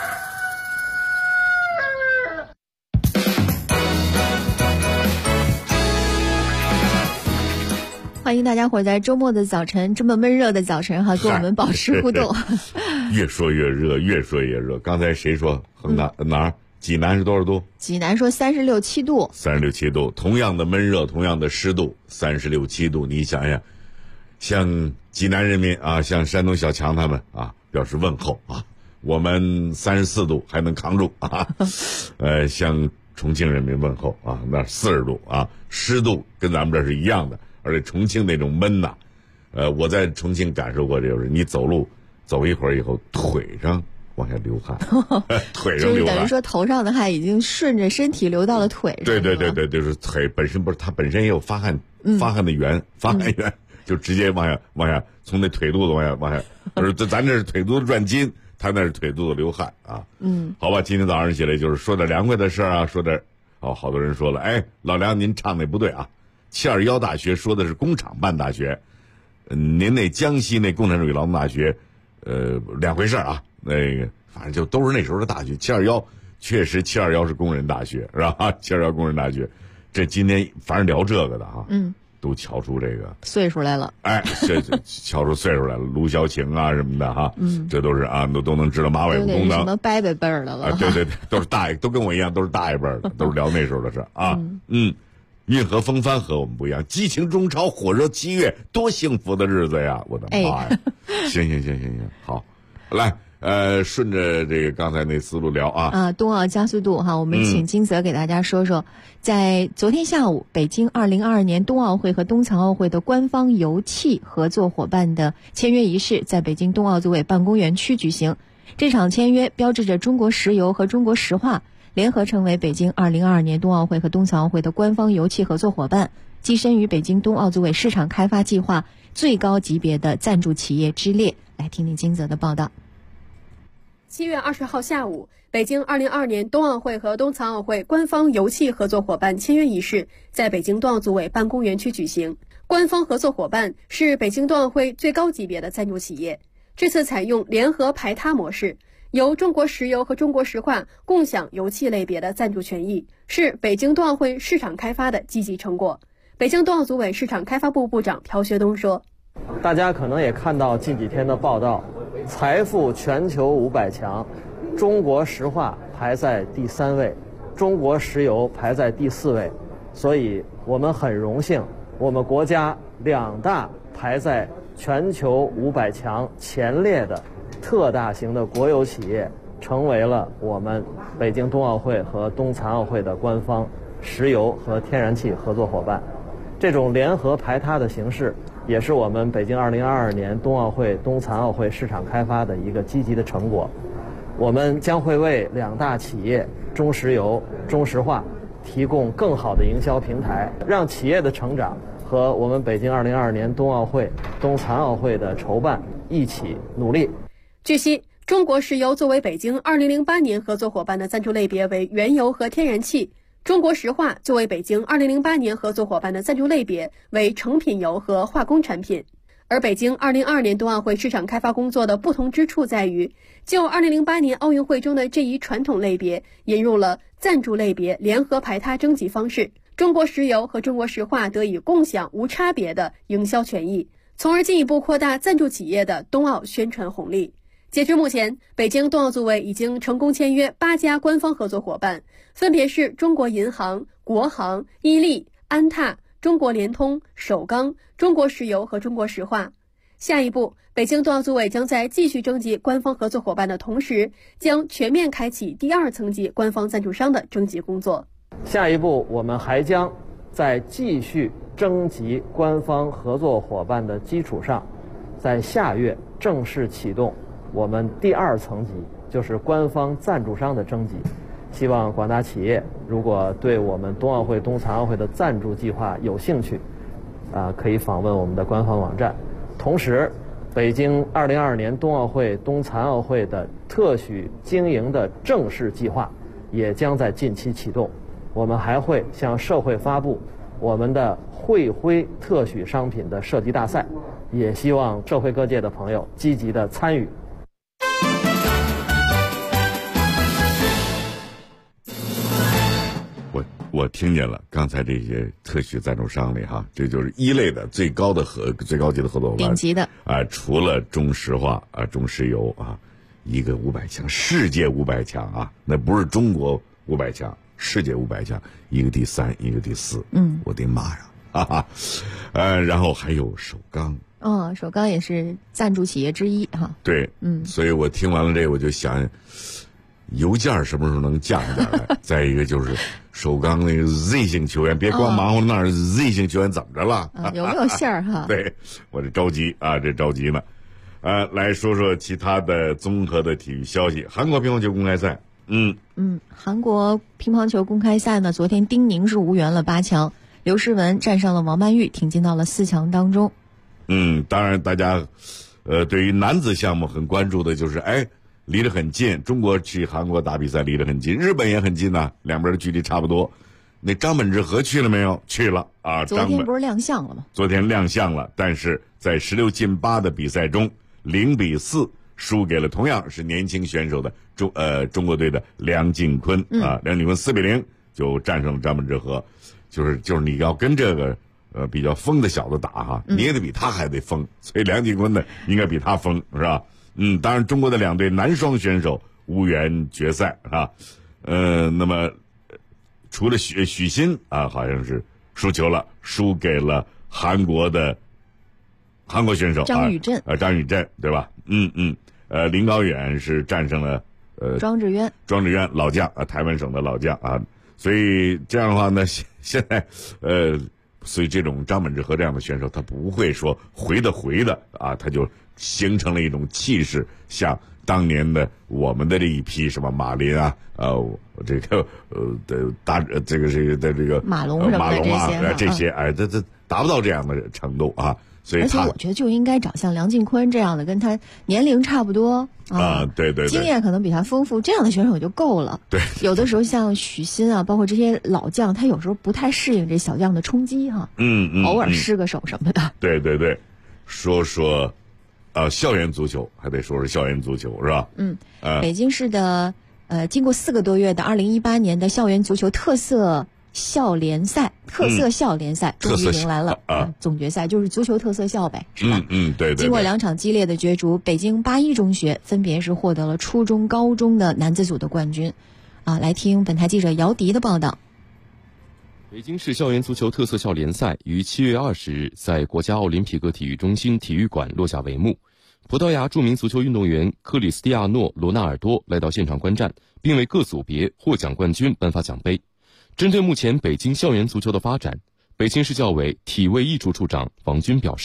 欢迎大家伙在周末的早晨，这么闷热的早晨跟我们保持互动。 越说越热，越说越热。刚才谁说恒大哪儿？济南是多少度？ 济南说36、7度。 36、7度，同样的闷热，同样的湿度，36、7度。你想想，向济南人民啊，向山东小强他们啊，表示问候啊。我们34度还能扛住啊。向重庆人民问候啊，那40度啊，湿度跟咱们这是一样的。而且重庆那种闷呐，我在重庆感受过，就是你走路走一会儿以后，腿上往下流汗，腿上流汗， 就是等于说头上的汗已经顺着身体流到了腿上。 对，就是腿本身不是，它本身也有发汗的源，发汗源就直接往下从那腿肚子往下，咱这是腿肚子转筋，他那是腿肚子流汗啊。好吧，今天早上起来就是说点凉快的事啊，说点好多人说了，哎，老梁您唱的不对啊。721大学说的是工厂办大学，您那江西那共产主义劳动大学，两回事啊。那个反正就都是那时候的大学。721确实721是工人大学，是吧？721工人大学，这今天反正聊这个的哈，都瞧出这个岁数来了。 哎，这瞧出岁数来了，卢小晴啊什么的哈，这都是啊，都能知道马尾武功的什么伯伯辈儿的了。 对，都是大爷，都跟我一样，都是大爷辈儿的，都是聊那时候的事啊。运河风帆和我们不一样，激情中超，火热7月，多幸福的日子呀！我的妈呀！行，好，来，顺着这个刚才那思路聊啊。 冬奥加速度哈，我们请金泽给大家说说，在昨天下午，北京2022年冬奥会和冬残奥会的官方油气合作伙伴的签约仪式在北京冬奥组委办公园区举行。这场签约标志着中国石油和中国石化联合成为北京2022年冬奥会和冬残奥会的官方油气合作伙伴，跻身于北京冬奥组委市场开发计划最高级别的赞助企业之列。来听听金泽的报道。 7月20号下午，北京2022年冬奥会和冬残奥会官方油气合作伙伴签约仪式在北京冬奥组委办公园区举行。官方合作伙伴是北京冬奥会最高级别的赞助企业，这次采用联合排他模式，由中国石油和中国石化共享油气类别的赞助权益，是北京冬奥会市场开发的积极成果。北京冬奥组委市场开发部部长朴学东说： 大家可能也看到近几天的报道，财富全球500强，中国石化排在第3位，中国石油排在第4位，所以我们很荣幸，我们国家2大排在全球500强前列的特大型的国有企业成为了我们北京冬奥会和冬残奥会的官方石油和天然气合作伙伴。这种联合排他的形式也是我们北京2022年冬奥会、冬残奥会市场开发的一个积极的成果。我们将会为2大企业中石油、中石化提供更好的营销平台，让企业的成长和我们北京2022年冬奥会、冬残奥会的筹办一起努力。 据悉，中国石油作为北京2008年合作伙伴的赞助类别为原油和天然气，中国石化作为北京2008年合作伙伴的赞助类别为成品油和化工产品。而北京2022年冬奥会市场开发工作的不同之处在于，就2008年奥运会中的这一传统类别，引入了赞助类别联合排他征集方式，中国石油和中国石化得以共享无差别的营销权益，从而进一步扩大赞助企业的冬奥宣传红利。截至目前，北京冬奥组委已经成功签约8家官方合作伙伴，分别是中国银行、国航、伊利、安踏、中国联通、首钢、中国石油和中国石化。下一步，北京冬奥组委将在继续征集官方合作伙伴的同时，将全面开启第2层级官方赞助商的征集工作。 下一步，我们还将在继续征集官方合作伙伴的基础上，在下月正式启动我们第2层级，就是官方赞助商的征集。希望广大企业如果对我们冬奥会、冬残奥会的赞助计划有兴趣，可以访问我们的官方网站。同时，北京2022年冬奥会、冬残奥会的特许经营的正式计划也将在近期启动。我们还会向社会发布我们的会徽特许商品的设计大赛，也希望社会各界的朋友积极的参与。 我听见了，刚才这些特许赞助商里哈，这就是一类的最高级的合作伙伴， 顶级的除了中石化中石油一个500强，世界500强啊，那不是中国500强，世界500强，一个第3，一个第4，我的妈呀，哈哈，然后还有首钢， 首钢也是赞助企业之一哈， 对，所以我听完了这个，我就想，油价什么时候能降下来？再一个就是首钢那个 Z 型球员，别光忙活那儿 Z 型球员怎么着了？ 有没有馅儿哈？ 对，我这着急呢。来说说其他的综合的体育消息。韩国乒乓球公开赛， 韩国乒乓球公开赛呢，昨天丁宁是无缘了8强，刘诗雯战胜了王曼玉，挺进到了4强当中。 当然大家对于男子项目很关注的就是离得很近，中国去韩国打比赛离得很近，日本也很近呐，两边的距离差不多。那张本智和去了没有？去了啊！ 昨天不是亮相了吗？ 昨天亮相了，但是在16进8的比赛中，0-4输给了同样是年轻选手的中国队的梁靖昆梁靖昆4-0就战胜了张本智和。就是你要跟这个比较疯的小子打哈，你也得比他还得疯，所以梁靖昆呢应该比他疯，是吧？当然中国的2队男双选手无缘决赛啊。那么除了许昕好像是输球了，输给了韩国选手张宇镇对吧？林高远是战胜了庄智渊老将台湾省的老将所以这样的话呢，现在所以这种张本智和这样的选手，他不会说回的他就形成了一种气势，像当年的我们的这一批什么马林这个马龙这些这达不到这样的程度所以而且我觉得就应该找像梁靖昆这样的，跟他年龄差不多对， 经验可能比他丰富，这样的选手就够了。 对， 有的时候像许昕包括这些老将，他有时候不太适应这小将的冲击偶尔失个手什么的。 对，说校园足球，还得说是校园足球是吧？ 北京市的经过4个多月的2018年的校园足球特色校联赛终于迎来了总决赛，就是足球特色校呗，是吧？ 对。 经过2场激烈的角逐，北京81中学分别是获得了初中、高中的男子组的冠军。来听本台记者姚迪的报道。 北京市校园足球特色校联赛于7月20日在国家奥林匹克体育中心体育馆落下帷幕。葡萄牙著名足球运动员克里斯蒂亚诺·罗纳尔多来到现场观战，并为各组别获奖冠军颁发奖杯。针对目前北京校园足球的发展，北京市教委体卫艺处处长王军表示：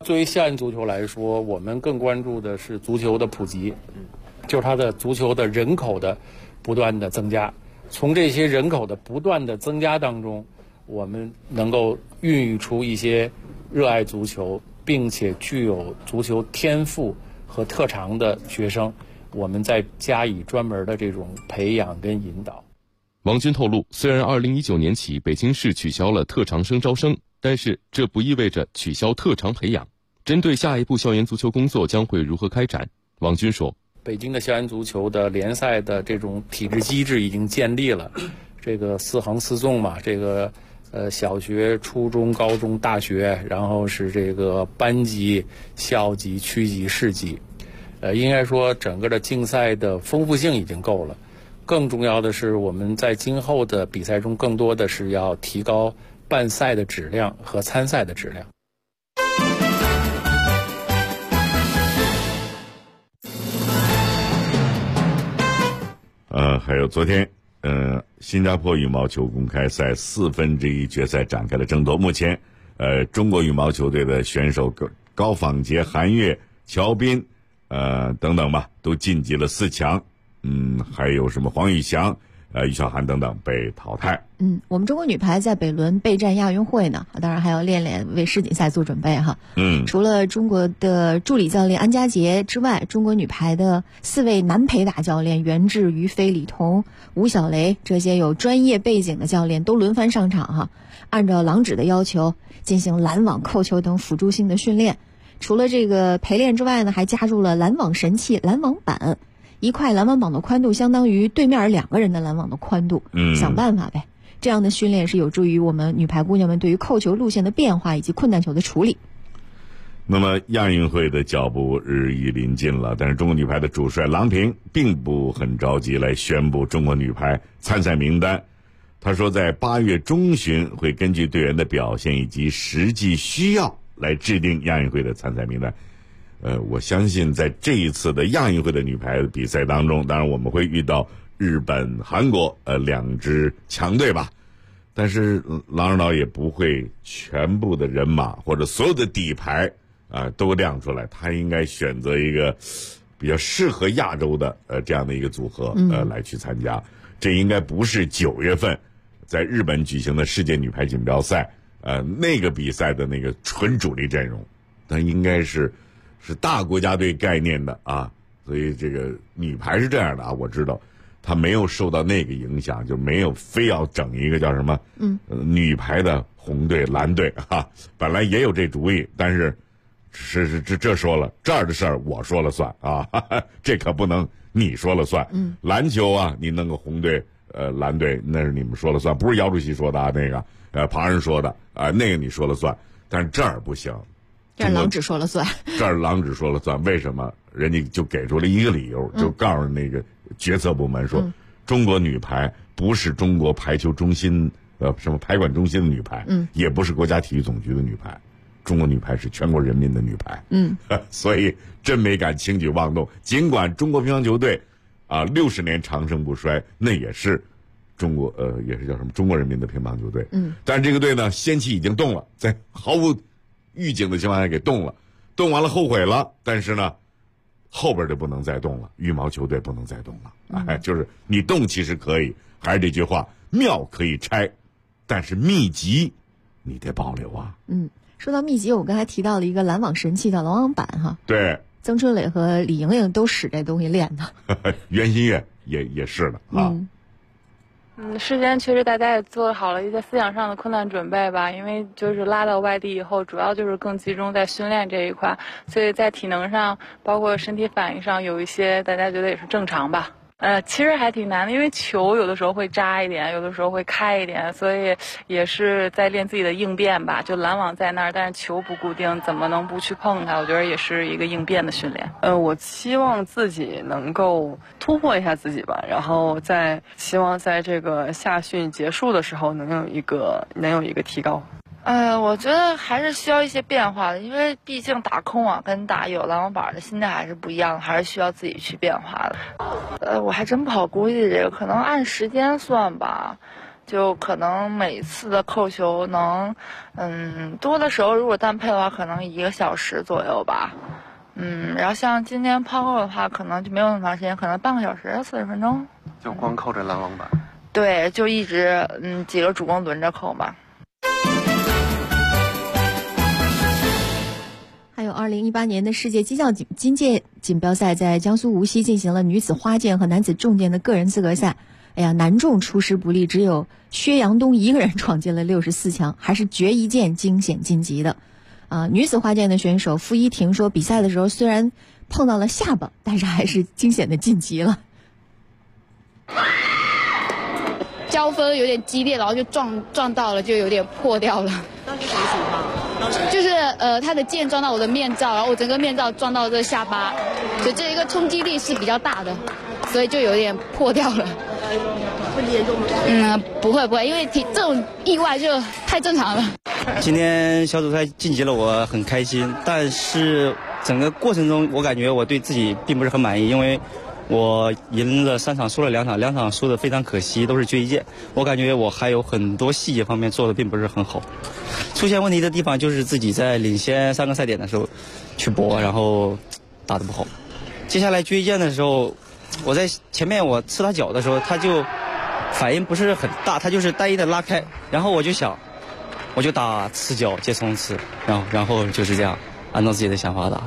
作为校园足球来说，我们更关注的是足球的普及，就是它的足球的人口的不断的增加。从这些人口的不断的增加当中，我们能够孕育出一些热爱足球并且具有足球天赋和特长的学生，我们再加以专门的这种培养跟引导。 王军透露，虽然2019年起北京市取消了特长生招生，但是这不意味着取消特长培养。针对下一步校园足球工作将会如何开展，王军说， 北京的校园足球的联赛的这种体制机制已经建立了，这个4横4纵嘛，这个小学、初中、高中、大学，然后是这个班级、校级、区级、市级，应该说整个的竞赛的丰富性已经够了。更重要的是，我们在今后的比赛中，更多的是要提高办赛的质量和参赛的质量。 还有昨天，新加坡羽毛球公开赛1/4决赛展开了争夺。目前，中国羽毛球队的选手高仿洁、韩悦、乔彬，等等吧，都晋级了4强。还有什么黄宇翔、于晓涵等等被淘汰。 我们中国女排在北仑备战亚运会呢，当然还要练练为世锦赛做准备哈。除了中国的助理教练安家杰之外，中国女排的4位男陪打教练袁志、于飞、李彤、吴晓雷这些有专业背景的教练都轮番上场哈，按照郎指的要求进行拦网、扣球等辅助性的训练。除了这个陪练之外呢，还加入了拦网神器拦网板。一块拦网板的宽度相当于对面2个人的拦网的宽度，想办法呗。这样的训练是有助于我们女排姑娘们对于扣球路线的变化以及困难球的处理。 那么亚运会的脚步日益临近了，但是中国女排的主帅郎平并不很着急来宣布中国女排参赛名单。他说在8月中旬会根据队员的表现以及实际需要来制定亚运会的参赛名单。我相信在这一次的亚运会的女排比赛当中，当然我们会遇到日本、韩国2支强队吧，但是郎指导也不会全部的人马或者所有的底牌都亮出来，他应该选择一个比较适合亚洲的这样的一个组合来去参加。这应该不是9月份在日本举行的世界女排锦标赛那个比赛的那个纯主力阵容，但应该是大国家队概念的啊，所以这个女排是这样的啊，我知道她没有受到那个影响，就没有非要整一个叫什么女排的红队蓝队啊，本来也有这主意，但是这说了这儿的事儿我说了算啊，这可不能你说了算。篮球啊，你弄个红队蓝队那是你们说了算，不是姚主席说的啊，那个旁人说的那个你说了算，但是这儿不行。 这儿郎指说了算， 这儿郎指说了算，为什么？人家就给出了一个理由，就告诉那个决策部门说，中国女排不是中国排球中心什么排管中心的女排，也不是国家体育总局的女排，中国女排是全国人民的女排，所以真没敢轻举妄动。尽管中国乒乓球队60年长盛不衰，那也是中国也是叫什么中国人民的乒乓球队，但是这个队呢，先期已经动了，在毫无预警的情况下给动了，动完了后悔了，但是呢，后边就不能再动了，羽毛球队不能再动了。就是你动其实可以，还是这句话，庙可以拆，但是秘籍你得保留啊。 说到秘籍，我刚才提到了一个拦网神器的拦网板哈。 对， 曾春蕾和李盈莹都使这东西练的。 袁心玥也是的啊。 事先确实大家也做好了一些思想上的困难准备吧，因为就是拉到外地以后，主要就是更集中在训练这一块，所以在体能上，包括身体反应上，有一些大家觉得也是正常吧。其实还挺难的，因为球有的时候会扎一点，有的时候会开一点，所以也是在练自己的应变吧。就拦网在那儿，但是球不固定，怎么能不去碰它？我觉得也是一个应变的训练。 我期望自己能够突破一下自己吧，然后希望在这个夏训结束的时候能有一个提高。 我觉得还是需要一些变化的，因为毕竟打空网跟打有拦网板的心态还是不一样的，还是需要自己去变化的。我还真不好估计这个，可能按时间算吧。 就可能每次的扣球能，多的时候如果单配的话，可能1个小时左右吧。然后像今天抛扣的话，可能就没有那么长时间，可能半个小时40分钟。 就光扣着拦网板？ 对，就一直几个主攻轮着扣嘛。 还有2018年的世界击剑锦标赛在江苏无锡进行了女子花剑和男子重剑的个人资格赛。男重出师不利，只有薛阳东一个人闯进了64强，还是决一剑惊险晋级的。女子花剑的选手付一婷说，比赛的时候虽然碰到了下巴，但是还是惊险的晋级了。 交锋有点激烈，然后就撞到了，就有点破掉了。 当时什么情况？ 就是他的剑撞到我的面罩，然后我整个面罩撞到这下巴，所以这一个冲击力是比较大的，所以就有点破掉了。 问题严重吗？ 不会，因为这种意外就太正常了。 今天小组赛晋级了，我很开心，但是整个过程中我感觉我对自己并不是很满意，因为我赢了3场，输了2场，2场输的非常可惜，都是决一剑。我感觉我还有很多细节方面做的并不是很好，出现问题的地方就是自己在领先3个赛点的时候去搏，然后打得不好。接下来决一剑的时候，我在前面我刺他脚的时候，他就反应不是很大，他就是单一的拉开，然后我就打刺脚接冲刺，然后就是这样按照自己的想法打。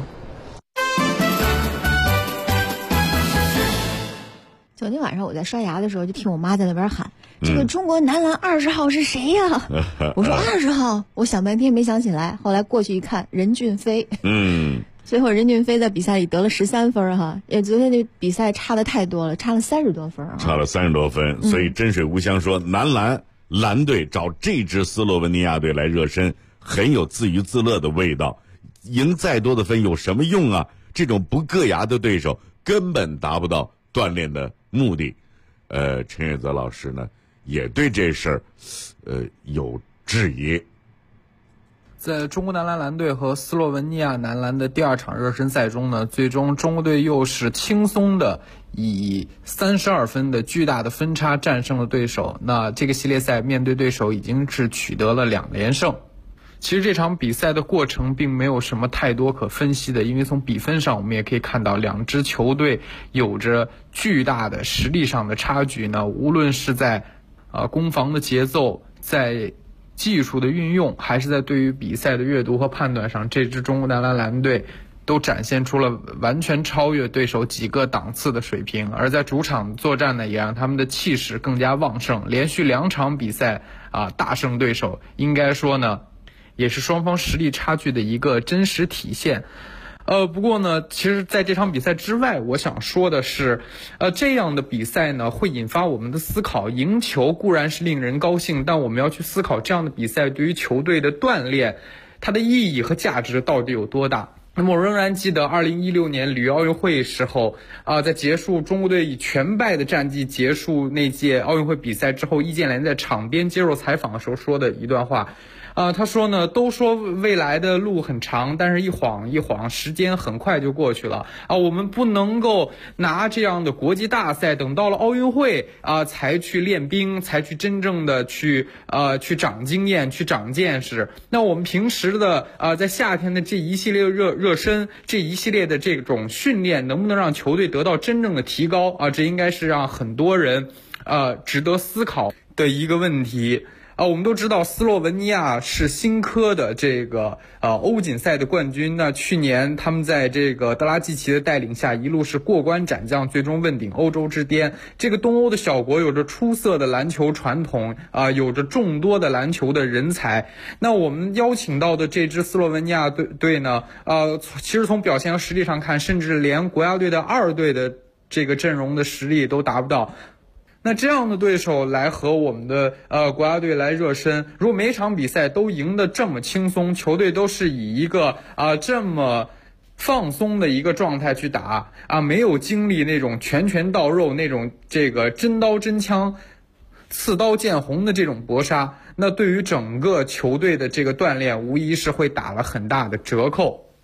昨天晚上我在刷牙的时候，就听我妈在那边喊：“这个中国男篮20号是谁呀？”我说20号，我想半天没想起来，后来过去一看，任骏飞。最后任骏飞在比赛里得了13分哈，昨天这比赛差的太多了，差了30多分啊， 差了30多分。所以真水无香说，男篮队找这支斯洛文尼亚队来热身，很有自娱自乐的味道。赢再多的分有什么用啊？这种不硌牙的对手根本达不到锻炼的目的。陈月泽老师呢，也对这事儿，有质疑。 在中国男篮篮队和斯洛文尼亚男篮的第2场热身赛中呢，最终中国队又是轻松的以32分的巨大的分差战胜了对手。那这个系列赛面对对手已经是取得了2连胜。其实这场比赛的过程并没有什么太多可分析的，因为从比分上我们也可以看到2支球队有着巨大的实力上的差距呢。无论是在攻防的节奏，在技术的运用，还是在对于比赛的阅读和判断上，这支中国男篮篮队都展现出了完全超越对手几个档次的水平。而在主场作战呢，也让他们的气势更加旺盛，连续2场比赛大胜对手，应该说呢也是双方实力差距的一个真实体现。不过呢，其实在这场比赛之外，我想说的是，这样的比赛呢会引发我们的思考。赢球固然是令人高兴，但我们要去思考这样的比赛对于球队的锻炼，它的意义和价值到底有多大。那么我仍然记得2016年里约奥运会时候，在结束中国队以全败的战绩结束那届奥运会比赛之后，易建联在场边接受采访的时候说的一段话。他说呢，都说未来的路很长，但是一晃一晃，时间很快就过去了我们不能够拿这样的国际大赛等到了奥运会才去练兵，才去真正的去长经验，去长见识。那我们平时的在夏天的这一系列热身，这一系列的这种训练，能不能让球队得到真正的提高这应该是让很多人值得思考的一个问题。我们都知道斯洛文尼亚是新科的这个欧锦赛的冠军。那去年他们在这个德拉季奇的带领下一路是过关斩将，最终问鼎欧洲之巅。这个东欧的小国有着出色的篮球传统有着众多的篮球的人才。那我们邀请到的这支斯洛文尼亚队呢其实从表现和实力上看，甚至连国家队的2队的这个阵容的实力都达不到。那这样的对手来和我们的国家队来热身，如果每场比赛都赢得这么轻松，球队都是以一个这么放松的一个状态去打没有经历那种拳拳到肉，那种这个真刀真枪刺刀见红的这种搏杀，那对于整个球队的这个锻炼无疑是会打了很大的折扣。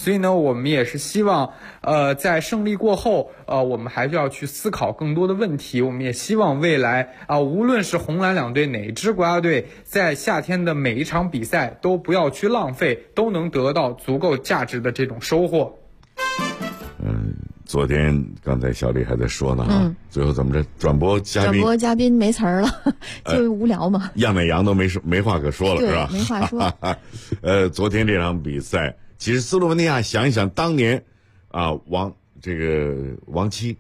所以呢，我们也是希望，在胜利过后，我们还是要去思考更多的问题。我们也希望未来无论是红蓝两队哪支国家队，在夏天的每一场比赛都不要去浪费，都能得到足够价值的这种收获。 昨天刚才小李还在说呢最后怎么着？转播嘉宾没词儿了，就无聊嘛。 样美羊都没话可说了，是吧？ 没话说。昨天这场比赛，其实斯洛文尼亚想一想当年王七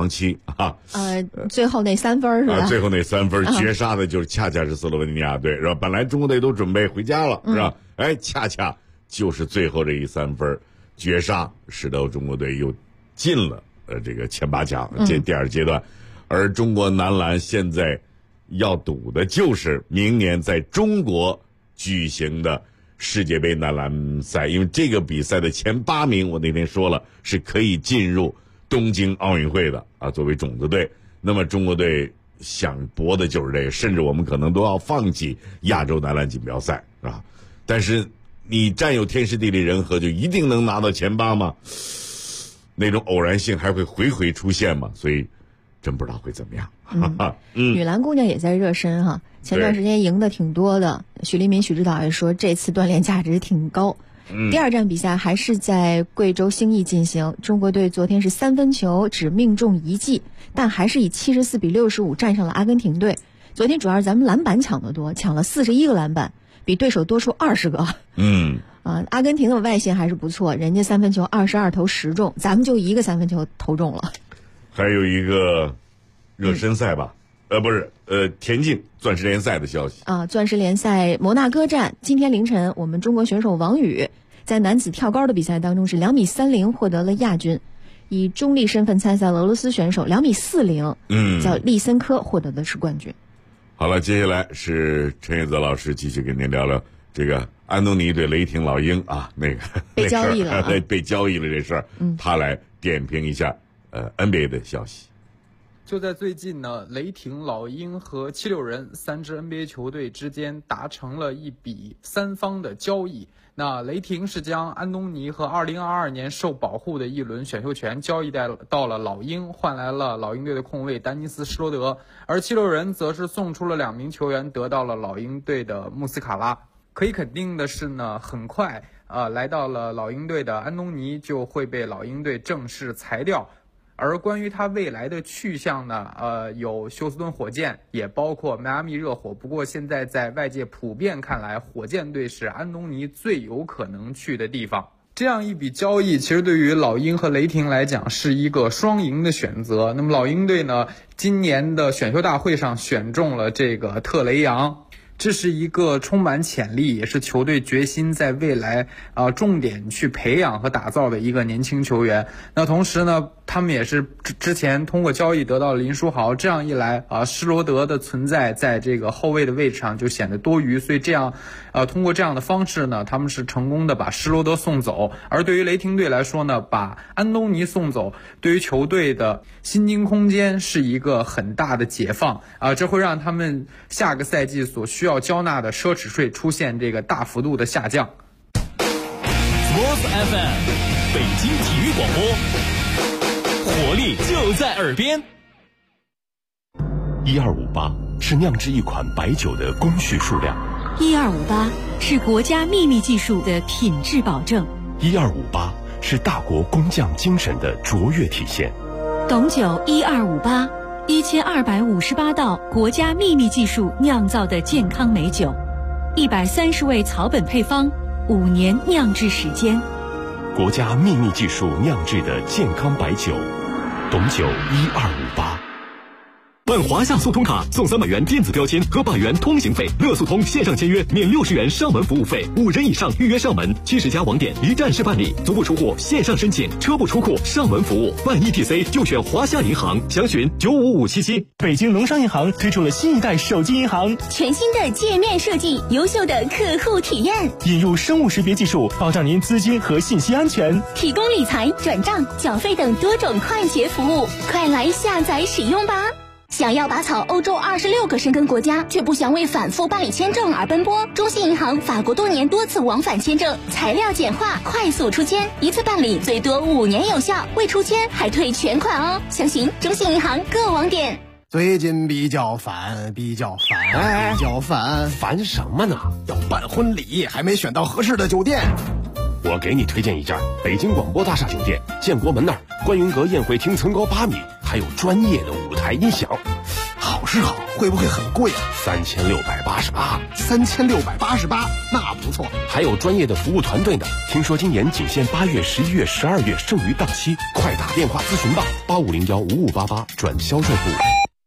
最后那3分是吧？ 最后那3分绝杀的就是恰恰是斯洛文尼亚队，是吧？本来中国队都准备回家了，是吧？恰恰就是最后这3分绝杀，使得中国队又进了这个前8强这第2阶段，而中国男篮现在要赌的就是明年在中国举行的世界杯男篮赛，因为这个比赛的前8名，我那天说了是可以进入东京奥运会的作为种子队。那么中国队想搏的就是这个，甚至我们可能都要放弃亚洲男篮锦标赛啊。但是你占有天时地利人和，就一定能拿到前8吗？那种偶然性还会回回出现吗？所以真不知道会怎么样。 女篮姑娘也在热身哈，前段时间赢的挺多的。许黎民许指导也说这次锻炼价值挺高。第2站比赛还是在贵州兴义进行，中国队昨天是3分球只命中1记，但还是以74-65战胜了阿根廷队。昨天主要是咱们篮板抢得多，抢了41个篮板，比对手多出20个。阿根廷的外线还是不错，人家3分球22投10中，咱们就1个3分球投中了。 还有一个热身赛吧，田径钻石联赛的消息钻石联赛摩纳哥站，今天凌晨，我们中国选手王宇在男子跳高的比赛当中是2.30米获得了亚军，以中立身份参赛的俄罗斯选手2.40米，叫利森科获得的是冠军。 好了，接下来是陈叶泽老师继续跟您聊聊这个安东尼对雷霆老鹰那个被交易了被交易了这事儿，他来点评一下NBA 的消息。 就在最近呢，雷霆、老鹰和76人3支 NBA 球队之间达成了一笔3方的交易。那雷霆是将安东尼和2022年受保护的一轮选秀权交易到了老鹰，换来了老鹰队的控卫丹尼斯·施罗德，而76人则是送出了2名球员，得到了老鹰队的穆斯卡拉。可以肯定的是呢，很快来到了老鹰队的安东尼就会被老鹰队正式裁掉。而关于他未来的去向呢，有休斯顿火箭，也包括迈阿密热火。不过现在在外界普遍看来，火箭队是安东尼最有可能去的地方。这样一笔交易，其实对于老鹰和雷霆来讲是一个双赢的选择。那么老鹰队呢，今年的选秀大会上选中了这个特雷杨。这是一个充满潜力，也是球队决心在未来重点去培养和打造的一个年轻球员。那同时呢，他们也是之前通过交易得到了林书豪，这样一来施罗德的存在在这个后卫的位置上就显得多余，所以这样通过这样的方式呢，他们是成功的把施罗德送走。而对于雷霆队来说呢，把安东尼送走，对于球队的薪金空间是一个很大的解放这会让他们下个赛季所需要交纳的奢侈税出现这个大幅度的下降。 Sports FM 北京体育广播，活力就在耳边。 1258是酿制一款白酒的工序数量 ，1258是国家秘密技术的品质保证 ，1258是大国工匠精神的卓越体现。 董酒1258，1258道国家秘密技术酿造的健康美酒，130味草本配方，5年酿制时间。 国家秘密技术酿制的健康白酒，董酒1258。 办华夏速通卡送300元电子标签和100元通行费，乐速通线上签约免60元上门服务费，5人以上预约上门，70家网点一站式办理，足不出户线上申请，车不出库上门服务，办 ETC 就选华夏银行，详询95577。 北京农商银行推出了新一代手机银行， 全新的界面设计，优秀的客户体验， 引入生物识别技术，保障您资金和信息安全， 提供理财、转账、缴费等多种快捷服务，快来下载使用吧。 想要拔草欧洲26个申根国家，却不想为反复办理签证而奔波？中信银行法国多年多次往返签证，材料简化，快速出签，一次办理最多5年有效，未出签还退全款哦！详询中信银行各网点。 最近比较烦， 烦什么呢？ 要办婚礼，还没选到合适的酒店。 我给你推荐一家北京广播大厦酒店，建国门那儿观云阁宴会厅层高8米，还有专业的舞台音响。 好是好，会不会很贵啊 ？3688。 3688，那不错。 还有专业的服务团队呢。听说今年仅限8月、11月、12月，剩余档期，快打电话咨询吧，85015588转销售部。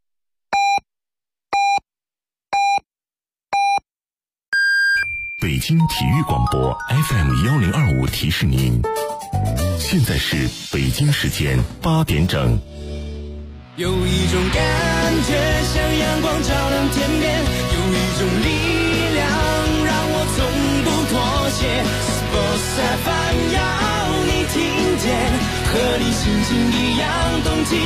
北京体育广播 FM1025提示您，现在是北京时间8点整。 有一种感觉像阳光照亮天边，有一种力量让我从不妥协。Sports FM 要你听见，和你心情一样动起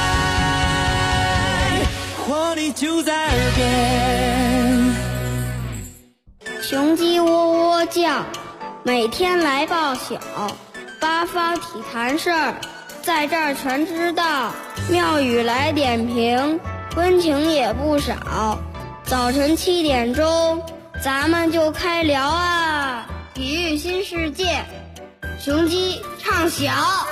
来，活力就在耳边。 雄鸡喔喔叫，每天来报晓，八方体坛事儿，在这儿全知道。庙宇来点评，温情也不少。早晨7点钟，咱们就开聊啊！体育新世界，雄鸡唱晓。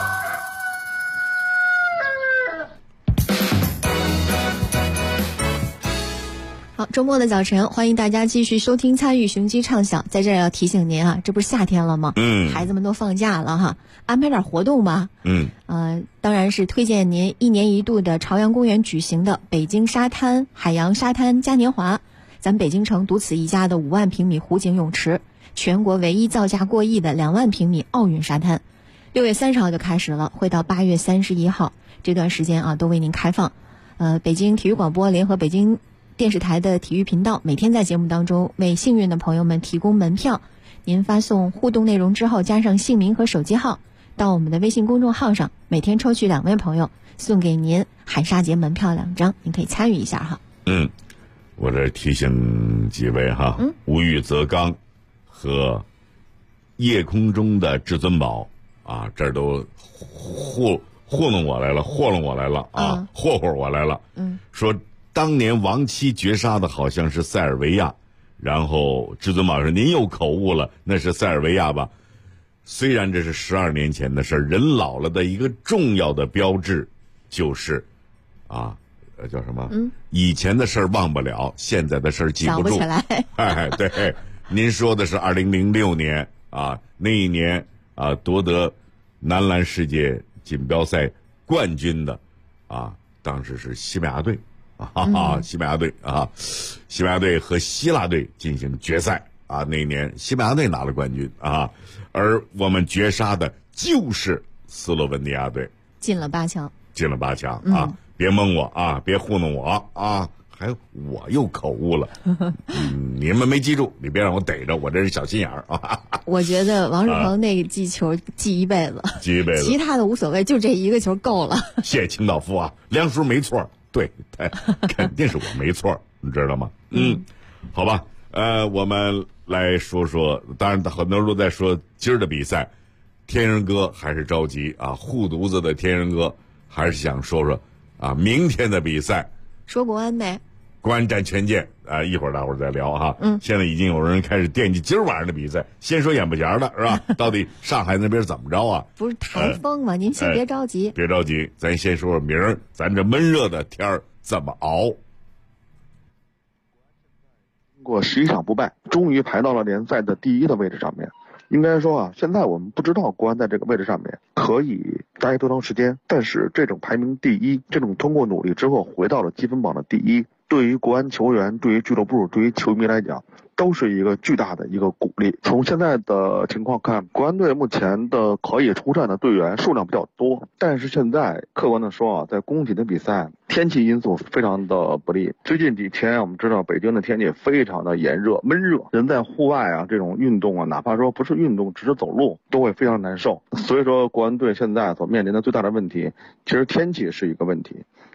好，周末的早晨，欢迎大家继续收听参与雄鸡畅晓。在这儿要提醒您啊，这不是夏天了吗？孩子们都放假了哈，安排点活动吧。当然是推荐您1年1度的朝阳公园举行的北京沙滩海洋沙滩嘉年华。咱北京城独此一家的5万平米湖景泳池，全国唯一造价过亿的2万平米奥运沙滩。6月30号就开始了，会到8月31号这段时间啊，都为您开放。北京体育广播联合北京电视台的体育频道每天在节目当中为幸运的朋友们提供门票，您发送互动内容之后加上姓名和手机号到我们的微信公众号上，每天抽取2位朋友送给您海沙节门票2张，您可以参与一下哈。 我这提醒几位哈，无欲则刚和夜空中的至尊宝啊，这儿都糊弄我来了啊，霍我来了。说当年亡妻绝杀的好像是塞尔维亚，然后至尊宝说您又口误了，那是塞尔维亚吧？虽然这是12年前的事儿，人老了的一个重要的标志就是叫什么？以前的事儿忘不了，现在的事儿记不住。 想不起来。 对，您说的是2006年啊，那一年啊夺得男篮世界锦标赛冠军的啊，当时是西班牙队。西班牙队和希腊队进行决赛啊，那一年西班牙队拿了冠军啊，而我们绝杀的就是斯洛文尼亚队， 进了8强啊！别蒙我啊，别糊弄我啊！还我又口误了，你们没记住，你别让我逮着，我这是小心眼儿啊！ 我觉得王世鹏那个记球记一辈子，其他的无所谓，就这一个球够了。 谢谢清道夫啊，梁叔没错。对，肯定是我没错，你知道吗？好吧，我们来说说，当然很多人都在说今儿的比赛，天人哥还是着急啊，护犊子的天人哥还是想说说啊，明天的比赛， 说国安呗， 国安战权健啊，一会儿大伙儿再聊哈。现在已经有人开始惦记今儿晚上的比赛，先说眼巴前的是吧？到底上海那边怎么着啊？ 不是台风吗？您先别着急， 别着急，咱先说说明儿咱这闷热的天儿怎么熬。 经过11场不败，终于排到了联赛的第1的位置上面。应该说啊，现在我们不知道国安在这个位置上面可以待多长时间，但是这种排名第1，这种通过努力之后回到了积分榜的第1，对于国安球员、对于俱乐部、对于球迷来讲，都是一个巨大的一个鼓励。从现在的情况看，国安队目前的可以出战的队员数量比较多，但是现在客观的说啊，在工体的比赛，天气因素非常的不利。最近几天我们知道北京的天气非常的炎热、闷热，人在户外啊这种运动啊，哪怕说不是运动，只是走路都会非常难受。所以说国安队现在所面临的最大的问题，其实天气是一个问题。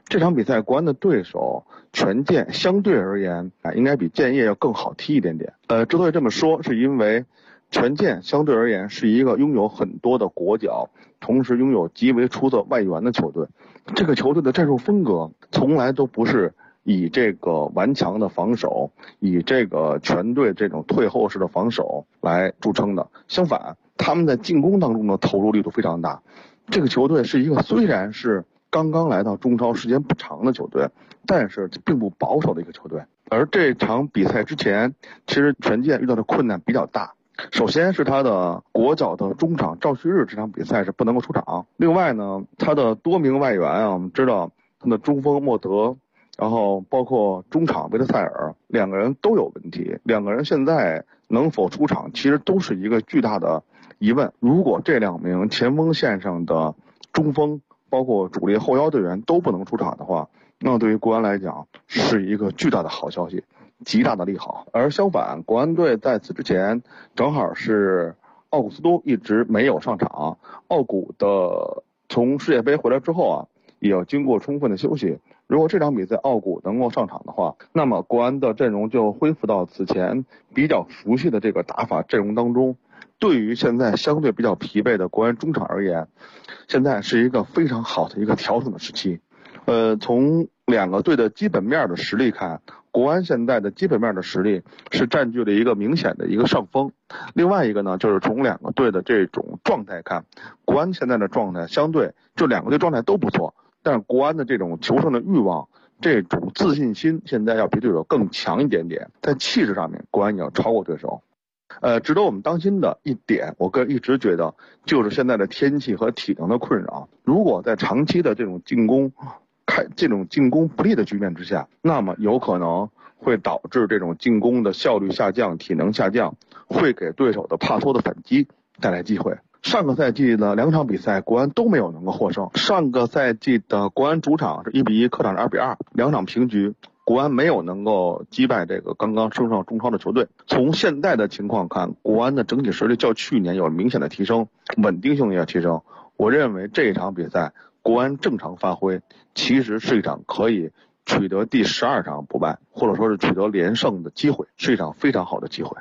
这场比赛国安的对手权健相对而言应该比建业要更好踢一点点。之所以这么说，是因为权健相对而言是一个拥有很多的国脚，同时拥有极为出色外援的球队。这个球队的战术风格从来都不是以这个顽强的防守，以这个全队这种退后式的防守来著称的。相反，他们在进攻当中的投入力度非常大。这个球队是一个虽然是刚刚来到中超时间不长的球队，但是并不保守的一个球队。而这场比赛之前，其实权健遇到的困难比较大。首先是他的国脚的中场赵旭日这场比赛是不能够出场。另外呢，他的多名外援我们知道他的中锋莫德，然后包括中场维特塞尔，两个人都有问题。两个人现在能否出场，其实都是一个巨大的疑问。如果这两名前锋线上的中锋，包括主力后腰队员都不能出场的话，那对于国安来讲是一个巨大的好消息，极大的利好。而相反，国安队在此之前正好是奥古斯都一直没有上场，奥古的从世界杯回来之后也要经过充分的休息。如果这场比赛奥古能够上场的话，那么国安的阵容就恢复到此前比较熟悉的这个打法阵容当中。对于现在相对比较疲惫的国安中场而言，现在是一个非常好的一个调整的时期。从两个队的基本面的实力看，国安现在的基本面的实力是占据了一个明显的一个上风。另外一个呢，就是从两个队的这种状态看，国安现在的状态相对就两个队状态都不错，但是国安的这种求胜的欲望，这种自信心现在要比对手更强一点点，在气势上面国安也要超过对手。值得我们当心的一点，我个人一直觉得就是现在的天气和体能的困扰。如果在长期的这种进攻不利的局面之下，那么有可能会导致这种进攻的效率下降，体能下降，会给对手的帕托的反击带来机会。上个赛季的2场比赛国安都没有能够获胜。上个赛季的国安主场是1-1，客场是2-2，两场平局，国安没有能够击败这个刚刚升上中超的球队。从现在的情况看，国安的整体实力较去年有明显的提升，稳定性也提升。我认为这一场比赛国安正常发挥，其实是一场可以取得第12场不败，或者说是取得连胜的机会，是一场非常好的机会。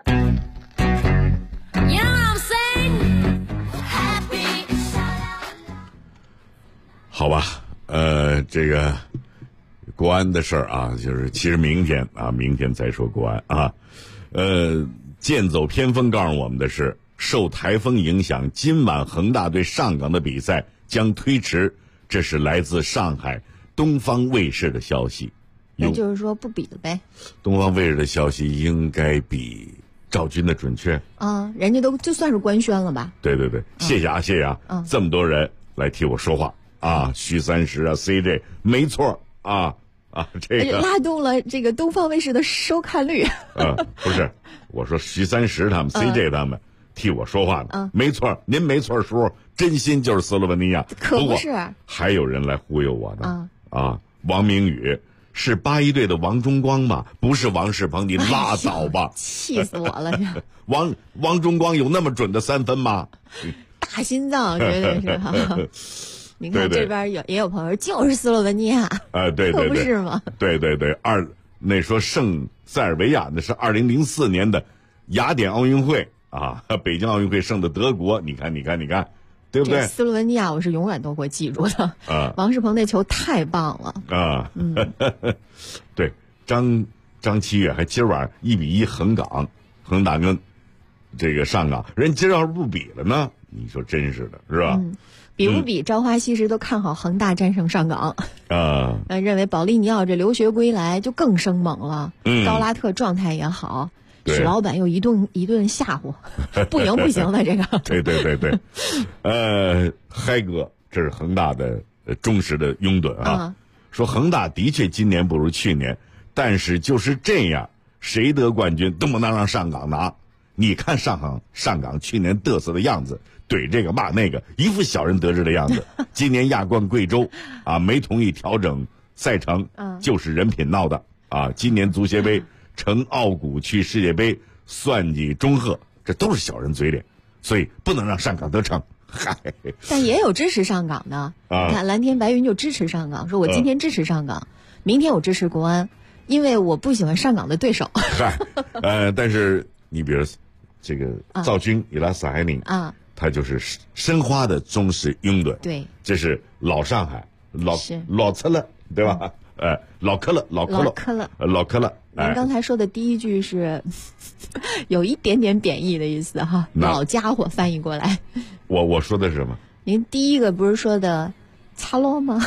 好吧，这个国安的事儿就是其实明天再说国安剑走偏锋告诉我们的是，受台风影响，今晚恒大对上港的比赛将推迟，这是来自上海东方卫视的消息。 那就是说不比了呗。 东方卫视的消息应该比赵军的准确人家都就算是官宣了吧。 对，谢谢谢谢这么多人来替我说话徐三石CJ 没错这个拉动了这个东方卫视的收看率。 不是，我说徐三石他们CJ 他们替我说话呢。没错，您没错，叔，真心就是斯洛文尼亚。 可不是， 还有人来忽悠我呢。王明宇是81队的王中光吧？不是王仕鹏，你拉倒吧！ 气死我了！ 王中光有那么准的3分吗？ 大心脏绝对是你看这边也有朋友就是斯洛文尼亚对， 可不是吗？ 对，那说圣塞尔维亚那是2004年的雅典奥运会北京奥运会胜的德国，你看，对不对？ 斯洛文尼亚我是永远都会记住的王仕鹏那球太棒了对，张七月还今晚1-1恒大跟这个上港，人今儿要是不比了呢？你说真是的，是吧？ 比不比，朝花夕拾都看好恒大战胜上港认为保利尼奥这留学归来就更生猛了。高拉特状态也好，许老板又一顿吓唬，不赢不行的这个。 对，嗨哥，这是恒大的忠实的拥趸说恒大的确今年不如去年，但是就是这样，谁得冠军都不能让上港拿。你看上港去年嘚瑟的样子，怼这个骂那个，一副小人得志的样子。今年亚冠贵州没同意调整赛程，就是人品闹的今年足协杯乘奥古去世界杯算计中赫，这都是小人嘴脸，所以不能让上港得逞。 但也有支持上岗的。你看蓝天白云就支持上岗，说我今天支持上岗，明天我支持国安，因为我不喜欢上岗的对手。 但是你比如这个赵军伊拉斯海宁啊，他就是申花的忠实拥趸。对，这是老上海老克勒，对吧？老克勒。 您刚才说的第一句是有一点点贬义的意思哈，老家伙翻译过来。 我说的是什么？ 您第一个不是说的擦落吗？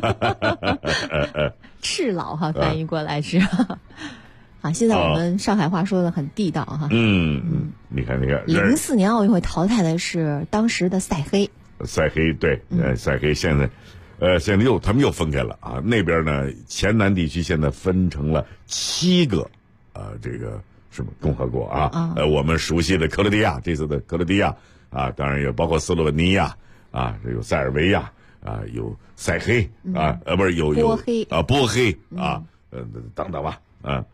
赤老哈，翻译过来是啊。现在我们上海话说的很地道哈。 你看 04年奥运会淘汰的是当时的赛黑。 赛黑对，赛黑现在他们又分开了啊。那边呢，黔南地区现在分成了7个这个什么共和国啊。我们熟悉的克罗地亚，这次的克罗地亚啊，当然也包括斯洛文尼亚啊，这有塞尔维亚啊，有塞黑啊，不是有波黑啊，等等吧，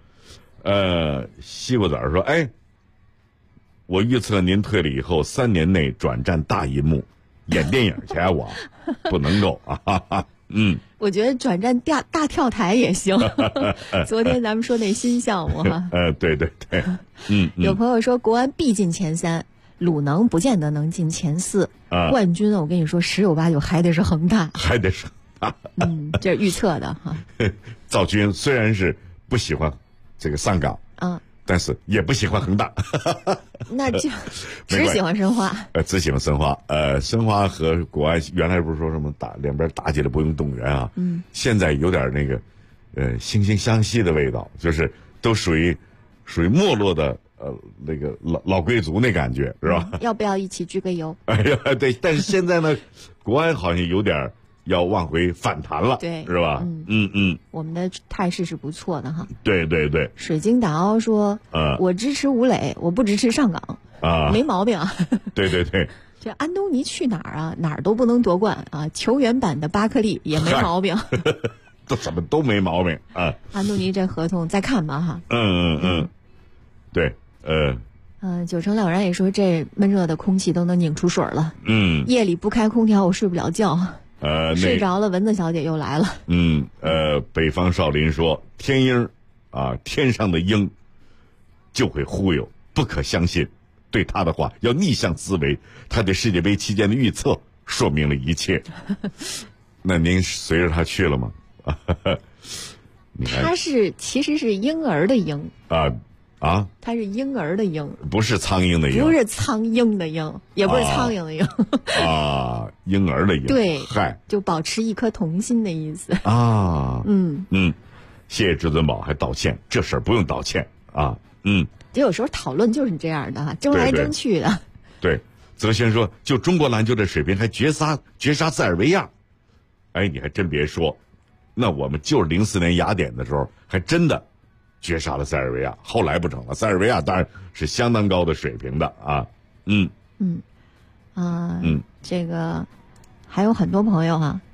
西瓜子儿说，哎，我预测您退了以后3年内转战大银幕，演电影去啊，我不能够啊。 我觉得转战大跳台也行。昨天咱们说那新项目哈。 对。 有朋友说国安必进前3，鲁能不见得能进前4。冠军我跟你说10有8九还得是恒大。这是预测的哈。 赵军虽然是不喜欢这个上港，但是也不喜欢恒大。 那就只喜欢申花。 只喜欢申花。申花和国安原来不是说什么两边打起来不用动员啊？现在有点那个惺惺相惜的味道，就是都属于没落的那个老贵族那感觉，是吧？ 要不要一起聚个油？ 哎呀，对，但是现在呢，国安好像有点要往回反弹了， 对， 是吧？ 我们的态势是不错的哈。 对。 水晶打凹说，我支持吴磊，我不支持上港啊，没毛病啊。 对。 这安东尼去哪儿啊？哪儿都不能夺冠啊！球员版的巴克利也没毛病。 这怎么都没毛病啊？ 安东尼这合同再看吧哈。 对， 九成了然也说这闷热的空气都能拧出水了。夜里不开空调我睡不了觉。睡着了，蚊子小姐又来了。 北方少林说天鹰啊，天上的鹰就会忽悠，不可相信。对他的话要逆向思维，他对世界杯期间的预测说明了一切。那您随着他去了吗？ 他其实是婴儿的婴啊， 他是婴儿的婴， 不是苍蝇的蝇， 不是苍蝇的蝇，也不是苍蝇的蝇啊，婴儿的婴。 对，就保持一颗童心的意思啊。谢谢至尊宝还道歉，这事儿不用道歉啊。 就有时候讨论就是这样的，争来争去的。 对，泽轩说，就中国篮球的水平还绝杀塞尔维亚。哎，你还真别说，那我们就是04年雅典的时候，还真的绝杀了塞尔维亚。后来不成了，塞尔维亚当然是相当高的水平的啊。 这个还有很多朋友哈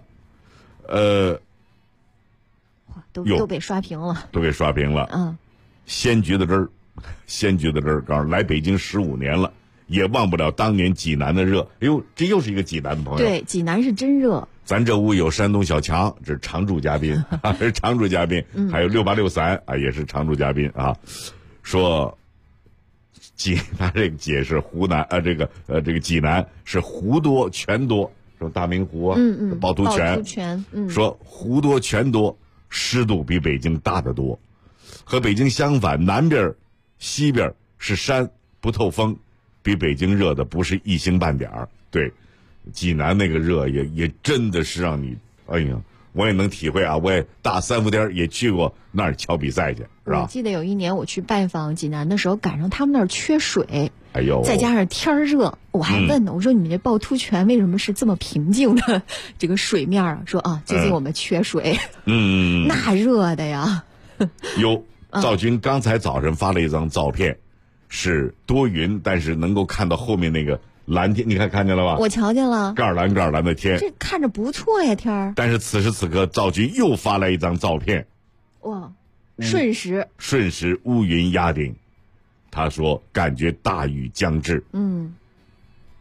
都被刷屏了， 都给刷屏了。鲜橘子汁儿，告诉来北京15年了，也忘不了当年济南的热。哎呦，这又是一个济南的朋友。 对，济南是真热。 咱这屋有山东小强，这是常驻嘉宾是常驻嘉宾。还有6863啊，也是常驻嘉宾啊。说他这个解释湖南这个济南是湖多泉多，说大明湖啊，趵突泉，说湖多泉多，湿度比北京大得多。和北京相反，南边西边是山不透风，比北京热的不是一星半点儿。对，济南那个热也真的是让你，哎呀，我也能体会啊！我也大3伏天也去过那儿瞧比赛去，是吧？ 我记得有一年我去拜访济南的时候，赶上他们那儿缺水， 哎呦， 再加上天热，我还问呢，我说你们这趵突泉为什么是这么平静的这个水面啊？说啊，最近我们缺水，那热的呀。 有赵军刚才早晨发了一张照片，是多云，但是能够看到后面那个蓝天，你看见了吧？ 我瞧见了， 盖儿蓝的天， 这看着不错呀，天儿。 但是此时此刻，赵军又发来一张照片， 哇，瞬时乌云压顶，他说感觉大雨将至。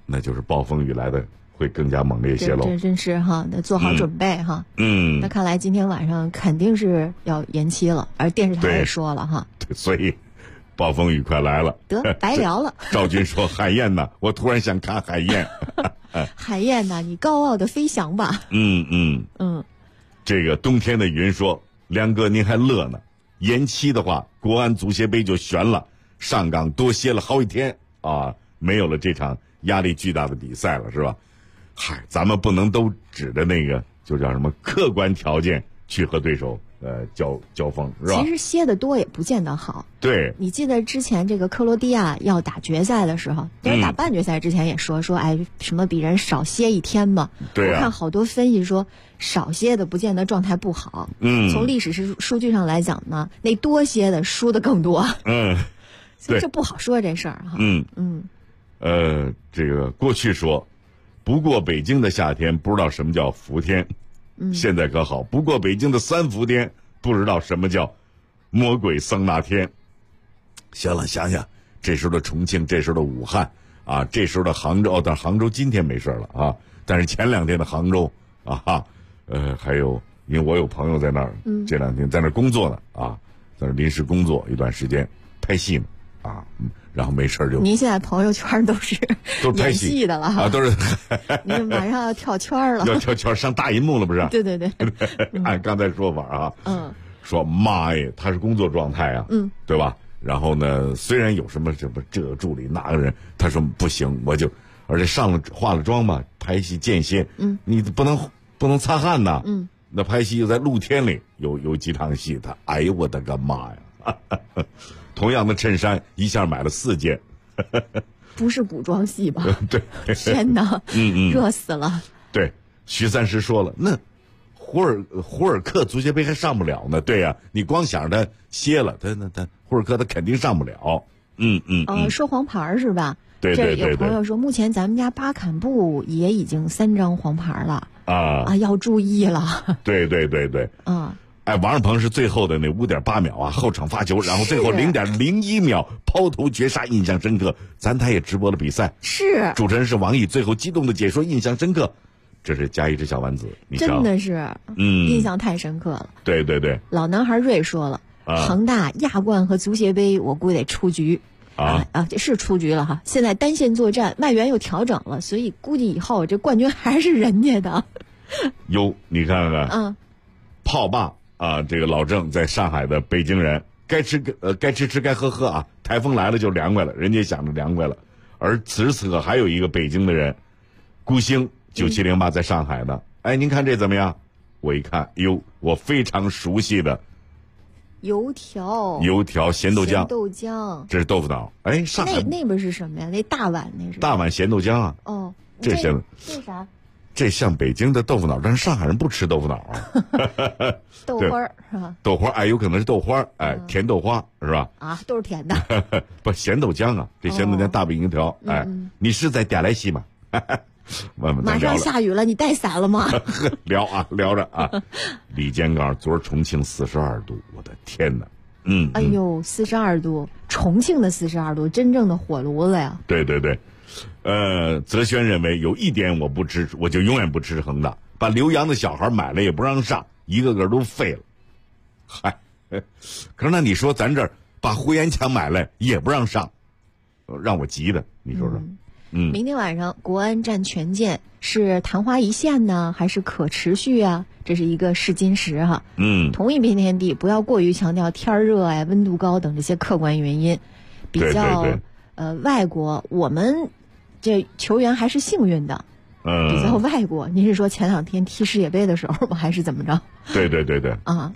那就是暴风雨来的会更加猛烈些喽。 这真是哈，得做好准备哈。 嗯。 那看来今天晚上肯定是要延期了，而电视台也说了哈。 对，所以暴风雨快来了， 得白聊了。 赵军说：“海燕呢？我突然想看海燕。” 海燕呐，你高傲的飞翔吧。 嗯。这个冬天的云说：“梁哥您还乐呢？延期的话，国安足协杯就悬了，上港多歇了好几天啊，没有了这场压力巨大的比赛了，是吧？嗨，咱们不能都指着那个就叫什么客观条件去和对手交锋，是吧？ 其实歇得多也不见得好。 对， 你记得之前这个克罗地亚要打决赛的时候，就是打半决赛之前也说哎什么比人少歇一天嘛。 对啊。 我看好多分析说少歇的不见得状态不好。从历史数据上来讲呢，那多歇的输的更多。所以这不好说这事儿哈。 这个过去说不过北京的夏天不知道什么叫伏天。现在可好，不过北京的3伏天不知道什么叫魔鬼桑拿天。行了，想想这时候的重庆，这时候的武汉啊，这时候的杭州，但杭州今天没事了啊，但是前2天的杭州啊，还有因为我有朋友在那儿，这2天在那儿工作呢啊，在那儿临时工作一段时间拍戏呢啊，然后没事就。 您现在朋友圈都是演戏的了啊，都是。 您马上要跳圈了， 要跳圈上大银幕了，不是？ 对。 按刚才说法啊，说妈呀，他是工作状态啊，对吧？然后呢，虽然有什么这个助理那个人，他说不行，而且化了妆嘛，拍戏间歇，你不能擦汗呐，那拍戏又在露天里，有几场戏，哎呦我的个妈呀！同样的衬衫一下买了4件。 不是古装戏吧？ 对， 天哪，热死了。 对，徐三石说了，那胡尔克足协杯还上不了呢。对呀，你光想着他歇了，他胡尔克他肯定上不了。 说黄牌是吧？ 对。 这有朋友说，目前咱们家巴坎布也已经3张黄牌了啊，要注意了。 对。王仕鹏是最后的那5.8秒啊，后场发球，然后最后0.01秒抛投绝杀，印象深刻。咱台也直播了比赛， 是主持人是王毅，最后激动的解说，印象深刻。这是加一只小丸子，你真的是，印象太深刻了。 对。 老男孩瑞说了，恒大亚冠和足协杯，我估计得出局这是出局了哈。现在单线作战，外援又调整了，所以估计以后这冠军还是人家的。 哟，你看看，炮霸。这个老郑在上海的北京人，该吃该喝啊，台风来了就凉快了，人家想着凉快了。而此时此刻还有一个北京的人，孤星9708在上海呢。哎，您看这怎么样？我一看，哟，我非常熟悉的油条咸豆浆，这是豆腐脑。哎，上海那边是什么呀？那大碗那是大碗咸豆浆啊。这啥？ 这像北京的豆腐脑，但是上海人不吃豆腐脑啊。 豆花是吧？ 豆花，有可能是豆花，甜豆花是吧？ 都是甜的。 不，咸豆浆啊，这咸豆浆大饼油条，你是在嗲来西吗？ 马上下雨了，你带伞了吗？ 聊着啊。李建刚，昨儿重庆42度，我的天哪！ 哎呦，42度，重庆的42度，真正的火炉子呀。 对。泽轩认为有一点我不支持，我就永远不支持恒大，把留洋的小孩买了也不让上，一个个都废了。嗨，可是那你说咱这儿把胡延强买来也不让上，让我急的，你说说。 明天晚上国安战权健，是昙花一现呢，还是可持续啊？这是一个试金石哈。同一片天地，不要过于强调天热呀、温度高等这些客观原因，比较外国我们。这球员还是幸运的，比较外国。您是说前2天踢世界杯的时候吗？还是怎么着？ 对啊，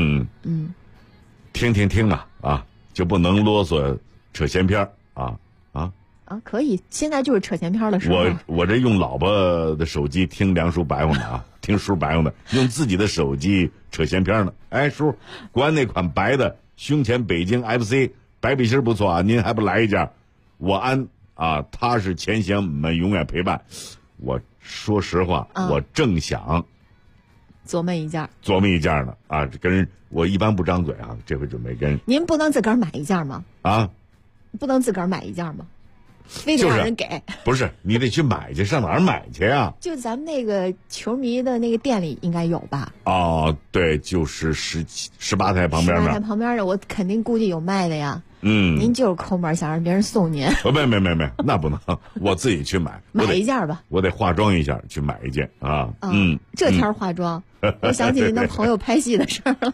听啊，就不能啰嗦扯闲篇啊。 可以，现在就是扯闲篇的时候。 我这用老婆的手机听梁叔白话的啊，听叔白话的，用自己的手机扯闲篇呢。哎，叔，国安那款白的胸前北京 FC 白背心不错啊，您还不来一件？我安。他是前行，我们永远陪伴。我说实话，我正想琢磨一件呢啊！跟人我一般不张嘴啊，这回准备跟您不能自个儿买一件吗？ 啊， 不能自个儿买一件吗？ 非得让人给。 不是，你得去买去，上哪儿买去呀？ 就咱们那个球迷的那个店里应该有吧？ 哦，对，就是18台旁边 18台旁边的，我肯定估计有卖的呀。 您就是抠门想让别人送您。 没，那不能，我自己去买。 买一件吧。 我得化妆一下去买一件啊。 这天化妆，我想起您的朋友拍戏的事儿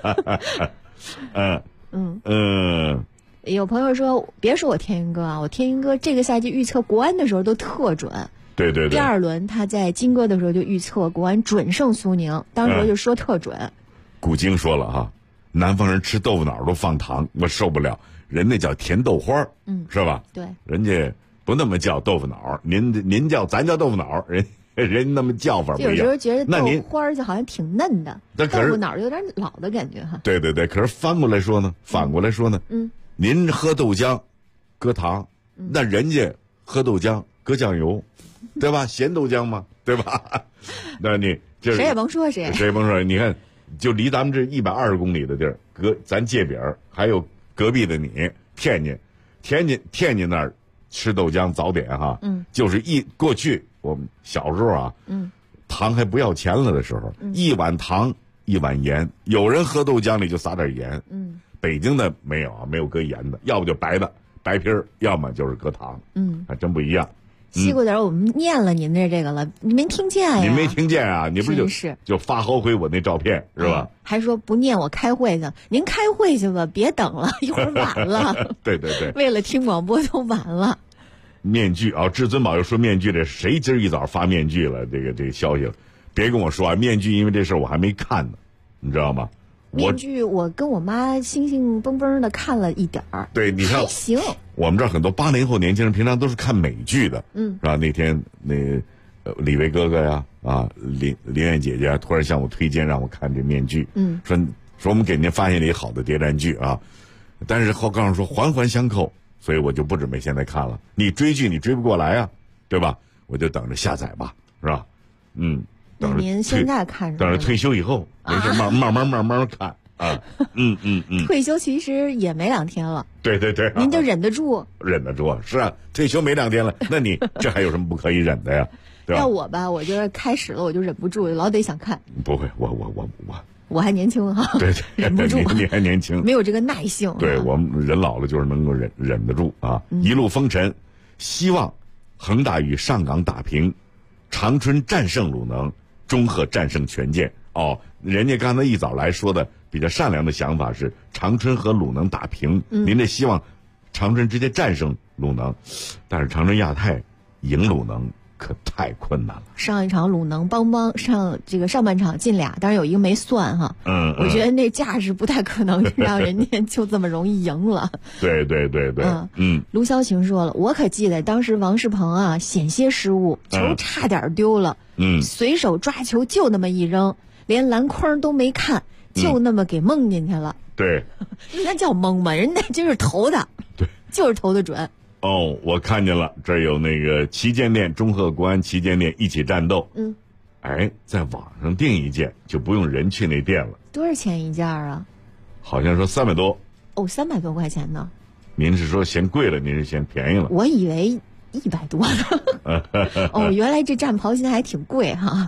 了。有朋友说，别说我天云哥啊，我天云哥这个赛季预测国安的时候都特准。 对。第 2轮他在金哥的时候就预测国安准胜苏宁，当时就说特准。 古京说了哈，南方人吃豆腐脑都放糖，我受不了。人那叫甜豆花，是吧？ 对， 人家不那么叫豆腐脑，您叫咱叫豆腐脑，人那么叫法不一样。 有时候觉得豆花就好像挺嫩的，豆腐脑有点老的感觉哈。 对，可是反过来说呢，您喝豆浆，搁糖，那人家喝豆浆搁酱油，对吧？咸豆浆嘛，对吧？那你这谁也甭说谁也甭说，你看，就离咱们这120公里的地儿，咱界边还有。隔壁的你天津那儿吃豆浆早点哈，就是过去我们小时候啊，糖还不要钱了的时候，一碗糖一碗盐，有人喝豆浆里就撒点盐，北京的没有啊，没有搁盐的，要不就白的白皮儿，要么就是搁糖，还真不一样。 西瓜点我们念了您的这个了，你没听见呀？ 你没听见啊？你不就发后悔我那照片是吧？ 还说不念我开会去，您开会去吧，别等了，一会儿晚了。 对， 为了听广播都晚了。 面具啊，至尊宝又说面具这谁今儿一早发面具了？这个消息了，别跟我说啊，面具因为这事儿我还没看呢，你知道吗？ 面具我跟我妈兴兴蹦蹦的看了一点儿， 对，你看还行。 我们这儿很多80后年轻人平常都是看美剧的，是吧？那天李维哥哥呀，林苑姐姐突然向我推荐让我看这面具，说我们给您发现了一好的谍战剧啊，但是后告诉说环环相扣，所以我就不准备现在看了。你追剧你追不过来啊，对吧？我就等着下载吧，是吧？ 那您现在看等着退休以后，没事慢慢看啊。 退休其实也没2天了。 对， 您就忍得住？ 忍得住是啊，退休没2天了，那你这还有什么不可以忍的呀？对吧？ 要我吧，我觉得开始了我就忍不住，老得想看。 不会， 我还年轻哈。 对， 忍不住。 你还年轻， 没有这个耐性。 对，我们人老了就是能够忍得住啊。一路风尘，希望恒大与上港打平，长春战胜鲁能。中赫战胜权健人家刚才一早来说的比较善良的想法是长春和鲁能打平，您这希望长春直接战胜鲁能，但是长春亚泰赢鲁能可太困难了。 上一场鲁能邦上这个上半场进俩，当然有一个没算哈。我觉得那架势不太可能让人家就这么容易赢了。 对。 卢潇晴说了，我可记得当时王仕鹏啊险些失误，球差点丢了。随手抓球就那么一扔，连篮筐都没看，就那么给蒙进去了。 对， 那叫蒙吗？人那就是投的， 对， 就是投的准。 我看见了，这有那个旗舰店，中赫国安旗舰店一起战斗。在网上订一件就不用人去那店了。 多少钱一件啊？ 好像说300多。 300多块钱呢？ 您是说嫌贵了，您是嫌便宜了？ 我以为100多呢。原来这战袍现在还挺贵哈。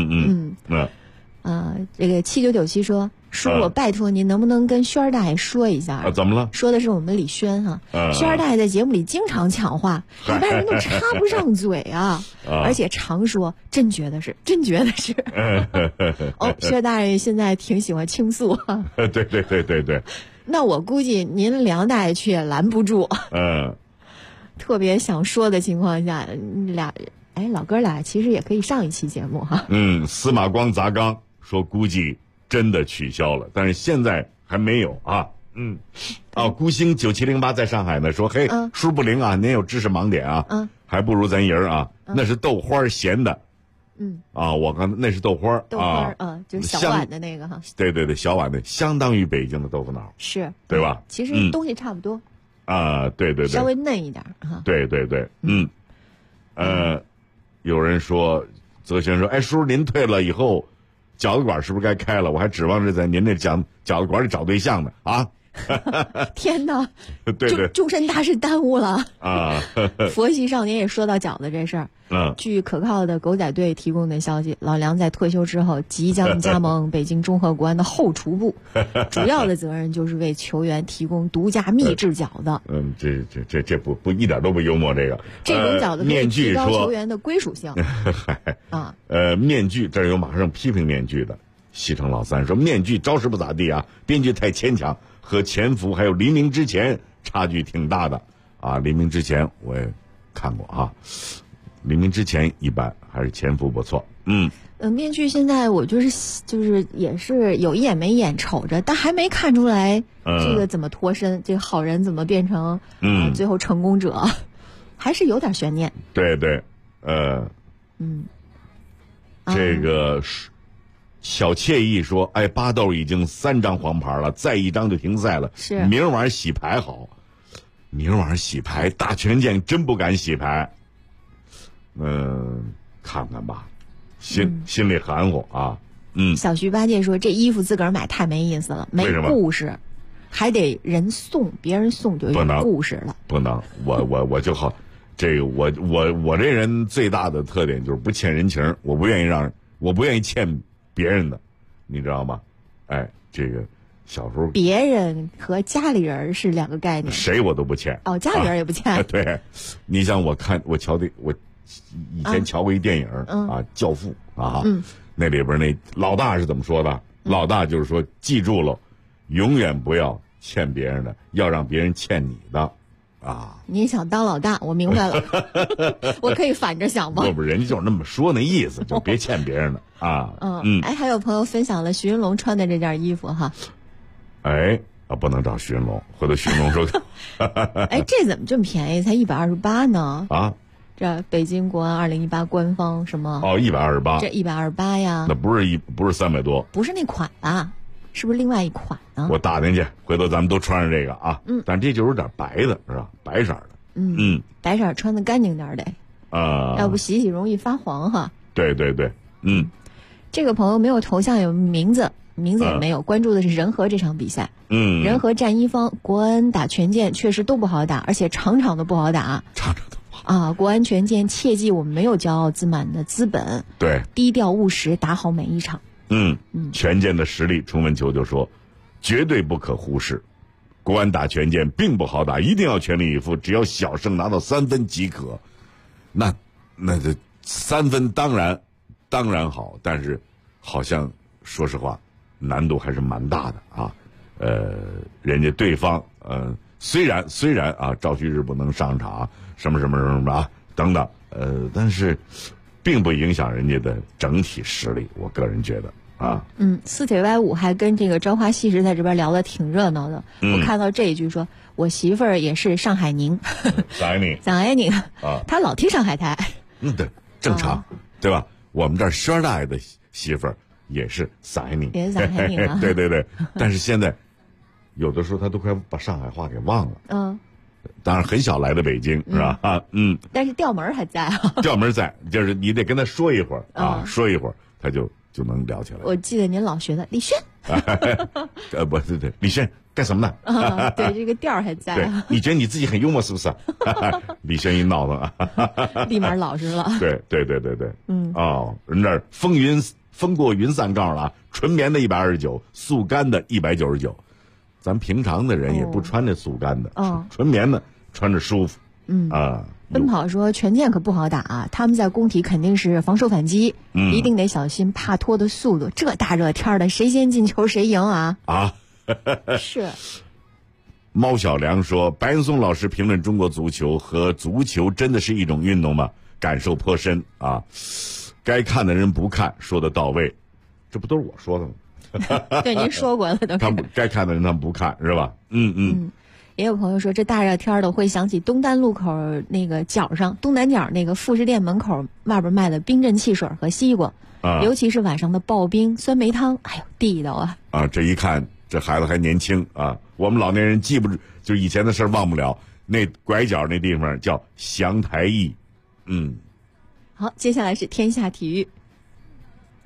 这个7997说，叔，我拜托您能不能跟轩儿大爷说一下？ 怎么了？ 说的是我们李轩哈。轩儿大爷在节目里经常抢话，一般人都插不上嘴啊，而且常说真觉得是。轩儿大爷现在挺喜欢倾诉。 对。 那我估计您梁大爷去也拦不住。特别想说的情况下，老哥俩其实也可以上一期节目哈。 司马光砸缸说估计真的取消了，但是现在还没有啊。孤星9708在上海呢说，嘿，叔不灵啊，您有知识盲点啊，还不如咱人啊，那是豆花咸的。我看那是豆花就是小碗的那个哈。 对，小碗的相当于北京的豆腐脑， 是对吧？ 其实东西差不多。 对， 稍微嫩一点哈。 对，有人说，泽轩说，叔您退了以后，饺子馆是不是该开了？我还指望着在您那饺子馆里找对象呢啊！ 天哪！ 对， 终身大事耽误了啊！ 佛系少年也说到饺子这事儿。据可靠的狗仔队提供的消息，老梁在退休之后即将加盟北京中赫国安的后厨部，主要的责任就是为球员提供独家秘制饺子。 这不一点都不幽默。这种饺子可以提高球员的归属性。 面具这儿有马上批评面具的。西城老三说面具招式不咋地啊，编剧太牵强，和潜伏还有黎明之前差距挺大的啊。黎明之前我也看过啊，黎明之前一般，还是潜伏不错。 面具现在我就是也是有演没演瞅着，但还没看出来这个怎么脱身，这个好人怎么变成最后成功者，还是有点悬念。 对，这个小惬意说，巴豆已经3张黄牌了，再1张就停赛了。 是， 明儿晚上洗牌好。明儿晚上洗牌，大权健真不敢洗牌。看看吧，心里含糊啊。 小徐八戒说，这衣服自个儿买太没意思了，没故事，还得人送，别人送就有故事了。 不能，我就好。这个我这人最大的特点就是不欠人情，我不愿意欠别人的，你知道吗？这个小时候别人和家里人是2个概念， 谁我都不欠。 家里人也不欠。 对，你像我以前瞧过一电影教父》啊，那里边那老大是怎么说的？老大就是说，记住了，永远不要欠别人的，要让别人欠你的。 你想当老大，我明白了。我可以反着想吗？ 不，人家就是那么说那意思，就别欠别人的啊。 还有朋友分享了徐云龙穿的这件衣服哈。 不能找徐云龙，回头徐云龙说。 这怎么这么便宜？才128呢？ 这北京国安2018官方什么 ？128， 这128呀？ 那不是300多？ 不是那款吧？是不是另外一款呢？ 我打听去，回头咱们都穿上这个啊。但这就有点白的，是吧？白色的。 白色穿的干净点得。要不洗容易发黄哈。 对。 这个朋友没有头像，有名字也没有。关注的是仁和这场比赛。仁和战一方，国安打权健确实都不好打，而且场场都不好打。国安权健切记，我们没有骄傲自满的资本。 对， 低调务实，打好每一场。 权健的实力，崇文球就说，绝对不可忽视。国安打权健并不好打，一定要全力以赴，只要小胜拿到3分即可。那这3分当然好，但是好像说实话，难度还是蛮大的啊。人家对方虽然赵旭日不能上场，什么啊等等，但是并不影响人家的整体实力，我个人觉得。 四腿歪五还跟这个朝花夕拾在这边聊得挺热闹的。我看到这一句说，我媳妇儿也是上海宁，上海宁她老听上海台。 对，正常，对吧？我们这儿轩大爷的媳妇儿也是上海宁， 也是上海宁啊。 对，但是现在有的时候他都快把上海话给忘了。当然很小来的北京是吧？ 但是调门还在啊。 调门在，就是你得跟他说一会儿说一会儿，他就能聊起来。 我记得您老学的李轩。 不对，李轩干什么呢？ 对，这个调还在。 对，你觉得你自己很幽默是不是？李轩一闹腾立马老实了。 对。人这儿风过云散告诉了，纯棉的129，速干的199。咱平常的人也不穿这速干的，纯棉的穿着舒服。 奔跑说权健可不好打啊，他们在攻体肯定是防守反击，一定得小心帕托的速度。这大热天的，谁先进球谁赢啊！是。 猫小良说，白岩松老师评论中国足球和足球真的是一种运动吗？感受颇深啊。该看的人不看，说的到位，这不都是我说的吗？ 对，您说过了都。 他们该看的人他们不看是吧？ 也有朋友说，这大热天的会想起东单路口那个角上东南角那个副食店门口外边卖的冰镇汽水和西瓜，尤其是晚上的刨冰酸梅汤，哎呦地道啊！ 这一看这孩子还年轻啊，我们老年人记不住，就以前的事忘不了。那拐角那地方叫祥台驿。 好，接下来是天下体育。